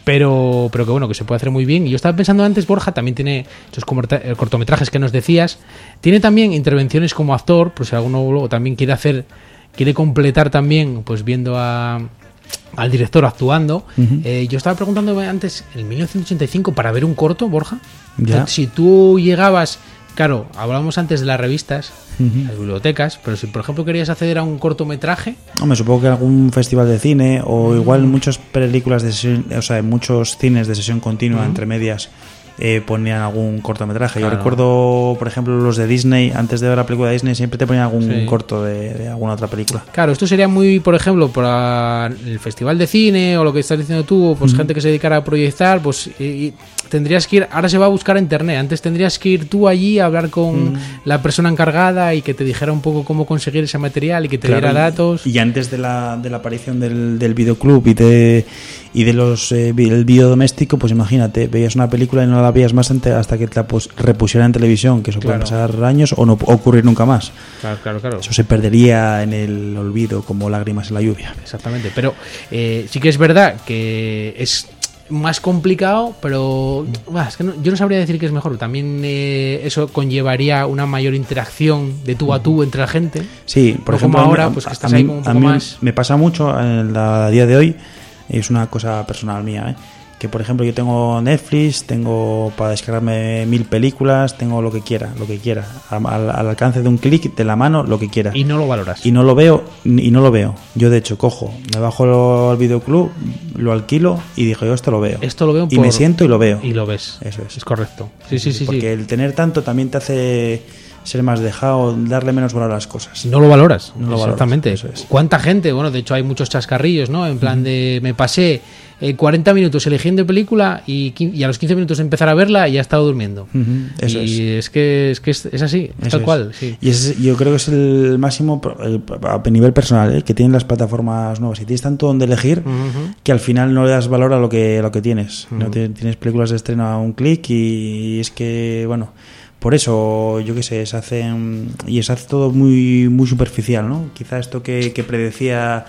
pero pero que bueno, que se puede hacer muy bien. Y yo estaba pensando antes, Borja también tiene esos cortometrajes que nos decías, tiene también intervenciones como actor, pues si alguno luego también quiere hacer, quiere completar también, pues viendo a al director actuando. Uh-huh. Eh, yo estaba preguntándome antes, en mil novecientos ochenta y cinco, para ver un corto, Borja, ya. O sea, si tú llegabas, claro, hablábamos antes de las revistas, uh-huh. las bibliotecas, pero si por ejemplo querías acceder a un cortometraje, me supongo que algún festival de cine o uh-huh. igual muchas películas de sesión, o sea, muchos cines de sesión continua, uh-huh. entre medias, eh, ponían algún cortometraje. Claro. Yo recuerdo, por ejemplo, los de Disney, antes de ver la película de Disney siempre te ponían algún sí. corto de, de alguna otra película. Claro, esto sería muy, por ejemplo, para el festival de cine o lo que estás diciendo tú, pues uh-huh. gente que se dedicara a proyectar, pues y, y tendrías que ir, ahora se va a buscar a internet, antes tendrías que ir tú allí a hablar con mm. la persona encargada y que te dijera un poco cómo conseguir ese material y que te claro, diera datos. Y antes de la, de la aparición del, del videoclub y de y de los eh, el vídeo doméstico, pues imagínate, veías una película y no la veías más hasta que te la pues, repusieran en televisión, que eso claro. puede pasar años o no ocurrir nunca más. Claro, claro, claro. Eso se perdería en el olvido como lágrimas en la lluvia. Exactamente, pero eh, sí que es verdad que es más complicado, pero bah, es que no, yo no sabría decir que es mejor. También eh, eso conllevaría una mayor interacción de tú a tú entre la gente. Sí, por no ejemplo, como ahora, pues que estás a mí, ahí como un poco a mí más. Me pasa mucho en la, a día de hoy, es una cosa personal mía, ¿eh? Que por ejemplo yo tengo Netflix, tengo para descargarme mil películas, tengo lo que quiera, lo que quiera, al, al alcance de un clic de la mano, lo que quiera. Y no lo valoras. Y no lo veo, y no lo veo. Yo de hecho cojo, me bajo al videoclub, lo alquilo y digo yo esto lo veo. Esto lo veo y por... me siento y lo veo. Y lo ves. Eso es. Es correcto. Sí, sí, sí. Porque sí. el tener tanto también te hace ser más dejado, darle menos valor a las cosas. No lo valoras. No lo Exactamente. Valoras, eso es. ¿Cuánta gente? Bueno, de hecho hay muchos chascarrillos, ¿no? En plan de me pasé eh, cuarenta minutos eligiendo película y, y a los quince minutos de empezar a verla y ya he estado durmiendo. Uh-huh. Eso y es. es que es, que es, es así, es tal es. cual. Sí. Y es, yo creo que es el máximo el, a nivel personal, ¿eh? Que tienen las plataformas nuevas. Y tienes tanto donde elegir uh-huh. que al final no le das valor a lo que, a lo que tienes. Uh-huh. ¿No? Tienes películas de estreno a un clic y es que, bueno... Por eso, yo qué sé, se hacen y se hace todo muy muy superficial, ¿no? Quizá esto que, que predecía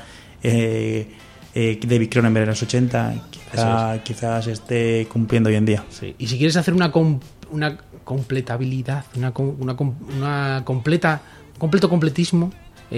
eh, eh, David Cronenberg en los ochenta, quizá, es. quizás esté cumpliendo hoy en día. Sí. Y si quieres hacer una com- una completabilidad, una una, una completa completo completismo,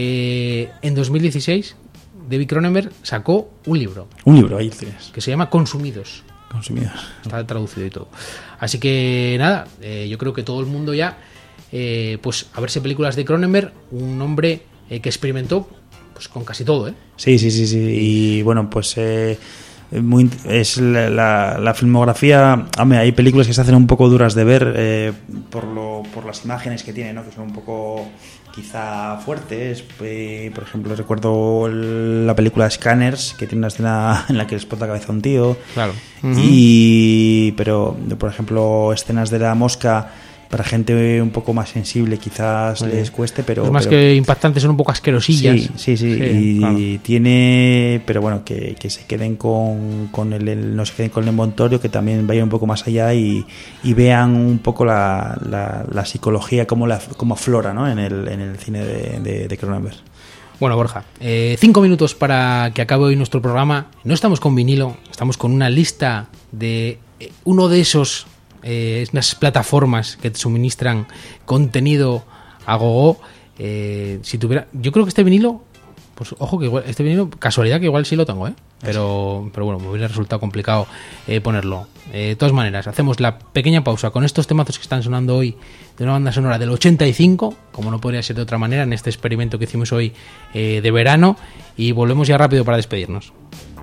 eh, en dos mil dieciséis David Cronenberg sacó un libro. Un libro, ahí tienes. Que se llama Consumidos. Consumidos. Está traducido y todo. Así que nada, eh, yo creo que todo el mundo ya, eh, pues a verse películas de Cronenberg, un hombre eh, que experimentó pues con casi todo, ¿eh? Sí, sí, sí, sí. Y bueno, pues eh, muy, es la, la, la filmografía. Hombre, hay películas que se hacen un poco duras de ver eh, por lo, por las imágenes que tiene, ¿no? Que son un poco quizá fuertes. Eh, por ejemplo, recuerdo el, la película Scanners, que tiene una escena en la que le explota la cabeza a un tío. Claro. Uh-huh. Y pero por ejemplo, escenas de La Mosca para gente un poco más sensible quizás sí. les cueste, pero... Los más pero, que impactantes son un poco asquerosillas. Sí, sí, sí, sí y claro. tiene... Pero bueno, que, que se queden con, con el, el... No se queden con el envoltorio, que también vayan un poco más allá y, y vean un poco la, la, la psicología, cómo, la, cómo aflora, ¿no? en, el, en el cine de, de, de Cronenberg. Bueno, Borja, eh, cinco minutos para que acabe hoy nuestro programa. No estamos con vinilo, estamos con una lista de eh, uno de esos... Eh, unas plataformas que te suministran contenido a gogo. Eh, si tuviera, yo creo que este vinilo, pues ojo que igual, este vinilo, casualidad que igual sí lo tengo, ¿eh? Pero, pero bueno, me hubiera resultado complicado eh, ponerlo. Eh, de todas maneras, hacemos la pequeña pausa con estos temazos que están sonando hoy de una banda sonora del ochenta y cinco, como no podría ser de otra manera, en este experimento que hicimos hoy eh, de verano, y volvemos ya rápido para despedirnos.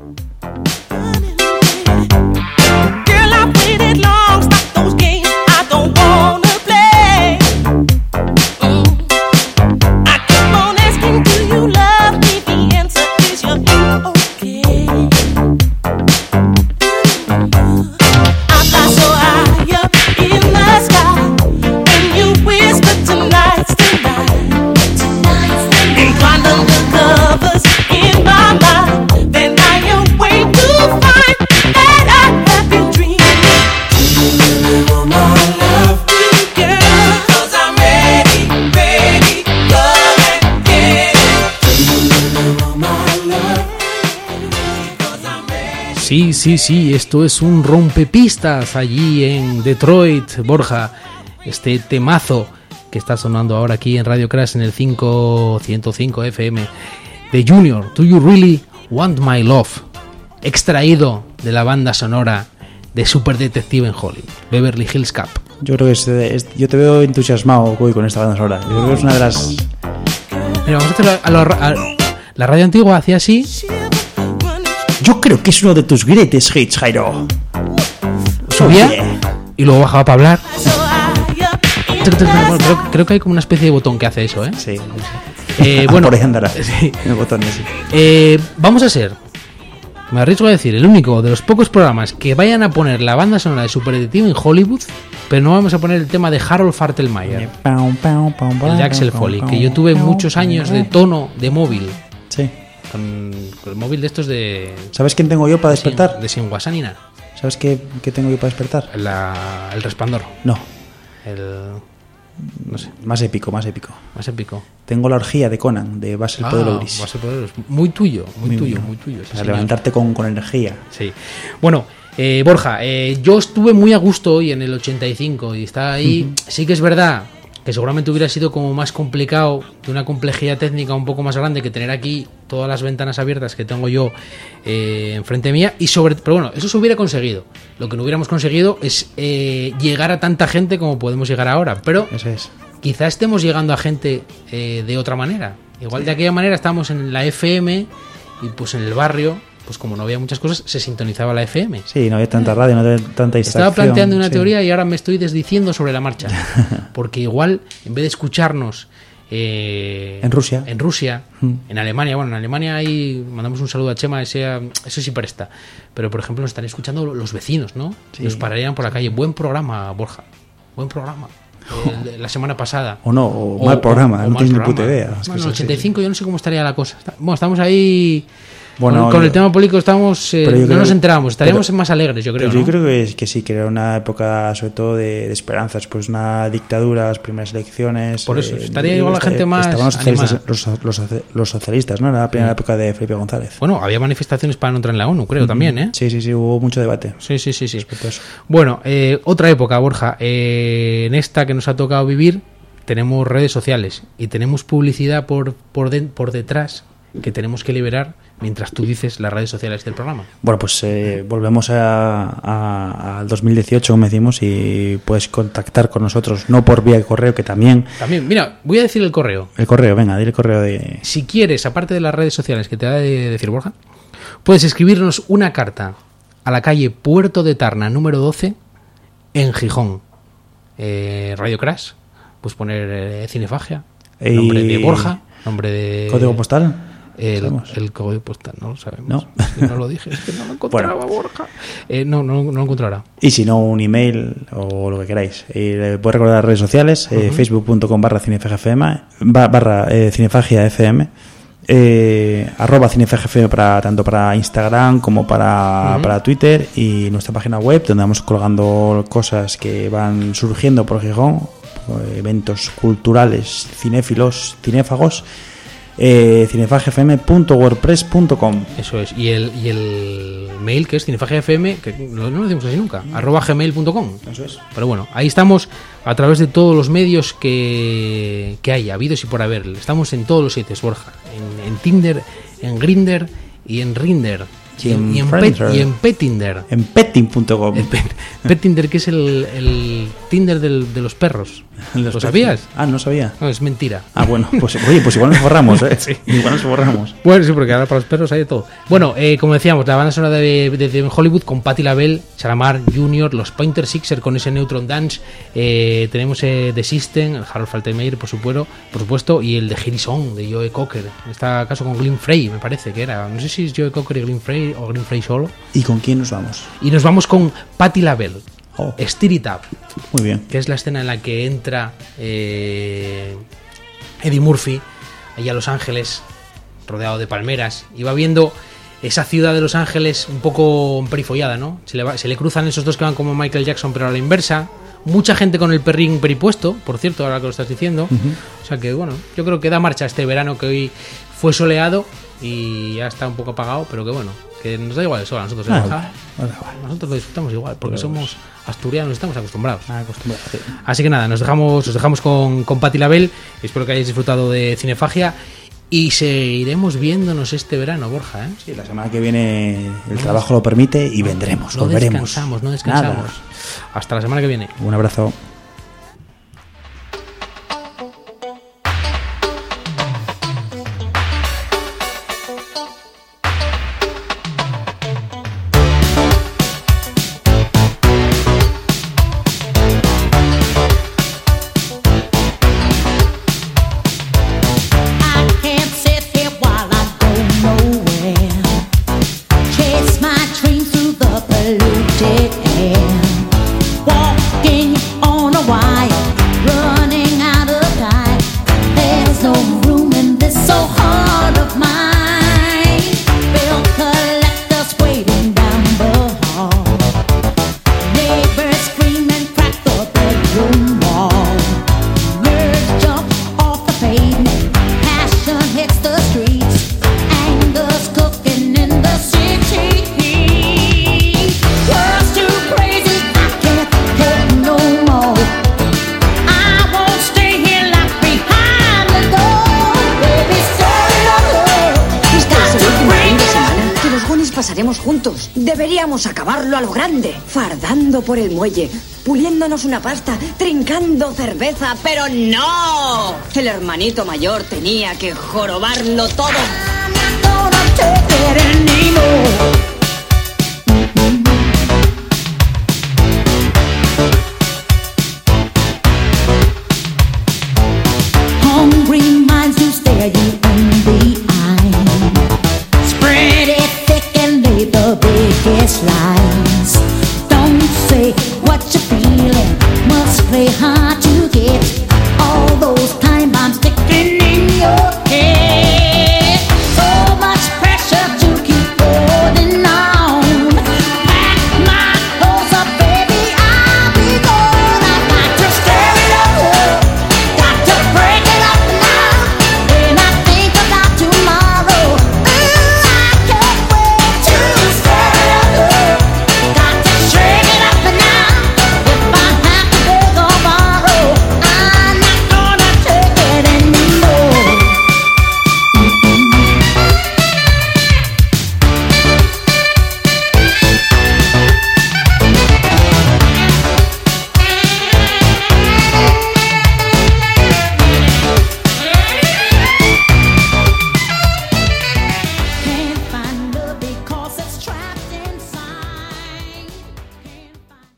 Sí, sí, sí, esto es un rompepistas allí en Detroit, Borja. Este temazo que está sonando ahora aquí en Radio Crash en el cinco ciento cinco F M de Junior, Do You Really Want My Love, extraído de la banda sonora de Super Detective en Hollywood, Beverly Hills Cop. Yo creo que es, es, yo te veo entusiasmado hoy con esta banda sonora. Yo creo que es una de las... Mira, vamos a hacer a la, a la radio antigua hacía así. Yo creo que es uno de tus greatest hits, Jairo. Subía oh, yeah. y luego bajaba para hablar. Bueno, creo, creo que hay como una especie de botón que hace eso, ¿eh? Sí. Eh, bueno, por ahí andará. Sí. El botón ese. Eh, vamos a ser, me arriesgo a decir, el único de los pocos programas que vayan a poner la banda sonora de Super Detective en Hollywood, pero no vamos a poner el tema de Harold Faltermeyer, el de Axel Foley, que yo tuve muchos años de tono de móvil. Sí. Con, con el móvil de estos de... ¿Sabes quién tengo yo para despertar? De Sin WhatsApp ni nada. ¿Sabes qué, qué tengo yo para despertar? La, el resplandor. No. El... No sé. Más épico, más épico. Más épico. Tengo la orgía de Conan, de Basil ah, Podolobris. Basil Podolobris. Muy tuyo, muy, muy tuyo, mío. muy tuyo. Sí, para levantarte con, con energía. Sí. Bueno, eh, Borja, eh, yo estuve muy a gusto hoy en el ochenta y cinco y está ahí. Uh-huh. Sí que es verdad que seguramente hubiera sido como más complicado, de una complejidad técnica un poco más grande, que tener aquí todas las ventanas abiertas que tengo yo eh, enfrente mía, y sobre, pero bueno, eso se hubiera conseguido. Lo que no hubiéramos conseguido es eh, llegar a tanta gente como podemos llegar ahora, pero eso es. Quizá estemos llegando a gente eh, de otra manera. Igual de aquella manera estábamos en la F M y pues en el barrio, pues como no había muchas cosas, se sintonizaba la F M. Sí, no había tanta radio, no había tanta distracción. Estaba planteando una sí. teoría y ahora me estoy desdiciendo sobre la marcha. Porque igual, en vez de escucharnos eh, en Rusia, en Rusia, hmm. en Alemania, bueno, en Alemania ahí mandamos un saludo a Chema, ese, eso sí presta. Pero por ejemplo nos están escuchando los vecinos, ¿no? Sí. Nos pararían por la calle. Buen programa, Borja. Buen programa. Eh, la semana pasada. O no, o, o mal programa, o, o no tienes ni puta idea. Es bueno, en el ochenta y cinco sí. Yo no sé cómo estaría la cosa. Bueno, estamos ahí... Bueno, con, con yo, el tema político estamos eh, no nos enteramos, estaríamos pero, más alegres, yo creo. Pero ¿no? Yo creo que, es, que sí, que era una época sobre todo de, de esperanzas, pues una dictadura, las primeras elecciones. Por eso, eh, estaría igual la gente más estaban los socialistas, los, los, los socialistas, ¿no? Era la primera sí. época de Felipe González. Bueno, había manifestaciones para no entrar en la ONU, creo, uh-huh. también, ¿eh? Sí, sí, sí, hubo mucho debate. Sí, sí, sí, sí. Bueno, eh, otra época, Borja, eh, en esta que nos ha tocado vivir, tenemos redes sociales y tenemos publicidad por, por, de, por detrás que tenemos que liberar mientras tú dices las redes sociales del programa. Bueno, pues eh, volvemos al dos mil dieciocho, como decimos, y puedes contactar con nosotros, no por vía de correo, que también... También, mira, voy a decir el correo. El correo, venga, dile el correo de... Si quieres, aparte de las redes sociales que te va a decir Borja, puedes escribirnos una carta a la calle Puerto de Tarna, número doce, en Gijón. Eh, Radio Crash, pues poner eh, Cinefagia, nombre de Borja, nombre de... ¿Código postal? El, el código postal, no lo sabemos. No, si no lo dije, es que no lo encontraba, bueno. Borja. Eh, no, no, no lo encontrará. Y si no, un email o lo que queráis. Eh, puedes recordar las redes sociales, uh-huh. eh, facebook punto com barra cinefagfm, barra eh, cinefagiafm, eh, arroba cinefagfm para, tanto para Instagram como para, uh-huh. para Twitter, y nuestra página web donde vamos colgando cosas que van surgiendo por Gijón, eventos culturales, cinéfilos, cinéfagos. Eh, cinefagfm punto wordpress punto com. Eso es, y el, y el mail que es cinefagfm, que no lo decimos así nunca, mm. arroba gmail punto com. Eso es. Pero bueno, ahí estamos a través de todos los medios que, que hay, habidos y por haber. Estamos en todos los sitios, Borja, en, en Tinder, en Grindr y en Rinder. Y en, y, en pet, y en Petinder. En petting punto com. Pet, Petinder, que es el, el Tinder del, de los perros. ¿Los ¿Lo sabías? Ah, no sabía. No, es mentira. Ah, bueno, pues oye, pues igual nos borramos, ¿eh? Sí. Igual nos borramos. Bueno, sí, porque ahora para los perros hay de todo. Bueno, eh, como decíamos, la banda sonora de, de, de Hollywood con Patti LaBelle, Shalamar junior, los Pointer Sixers con ese Neutron Dance, eh, tenemos eh, The System, el Harold Faltermeyer, por supuesto, por supuesto, y el de Harrison, de Joe Cocker. En este caso con Glenn Frey, me parece que era. No sé si es Joe Cocker y Glenn Frey o Glenn Frey solo. ¿Y con quién nos vamos? Y nos vamos con Patti LaBelle. Oh. Stir It Up. Muy bien. Que es la escena en la que entra eh, Eddie Murphy allá a Los Ángeles, rodeado de palmeras, y va viendo esa ciudad de Los Ángeles un poco perifollada, ¿no? Se le, va, se le cruzan esos dos que van como Michael Jackson, pero a la inversa. Mucha gente con el perrín peripuesto, por cierto, ahora que lo estás diciendo. Uh-huh. O sea que, bueno, yo creo que da marcha este verano, que hoy fue soleado y ya está un poco apagado, pero que bueno, que nos da igual el sol a nosotros. Ah, ¿eh? vale, vale. Nosotros lo disfrutamos igual, porque pues, somos asturianos, estamos acostumbrados. Ah, acostumbrados sí. Así que nada, nos dejamos, os dejamos con, con Patti LaBelle. Espero que hayáis disfrutado de Cinefagia y seguiremos viéndonos este verano, Borja, ¿eh? Sí, la semana que viene el no, trabajo lo permite y vendremos, no volveremos. No descansamos, no descansamos. Nada. Hasta la semana que viene. Un abrazo. Juntos. Deberíamos acabarlo a lo grande, fardando por el muelle, puliéndonos una pasta, trincando cerveza, pero no. El hermanito mayor tenía que jorobarlo todo.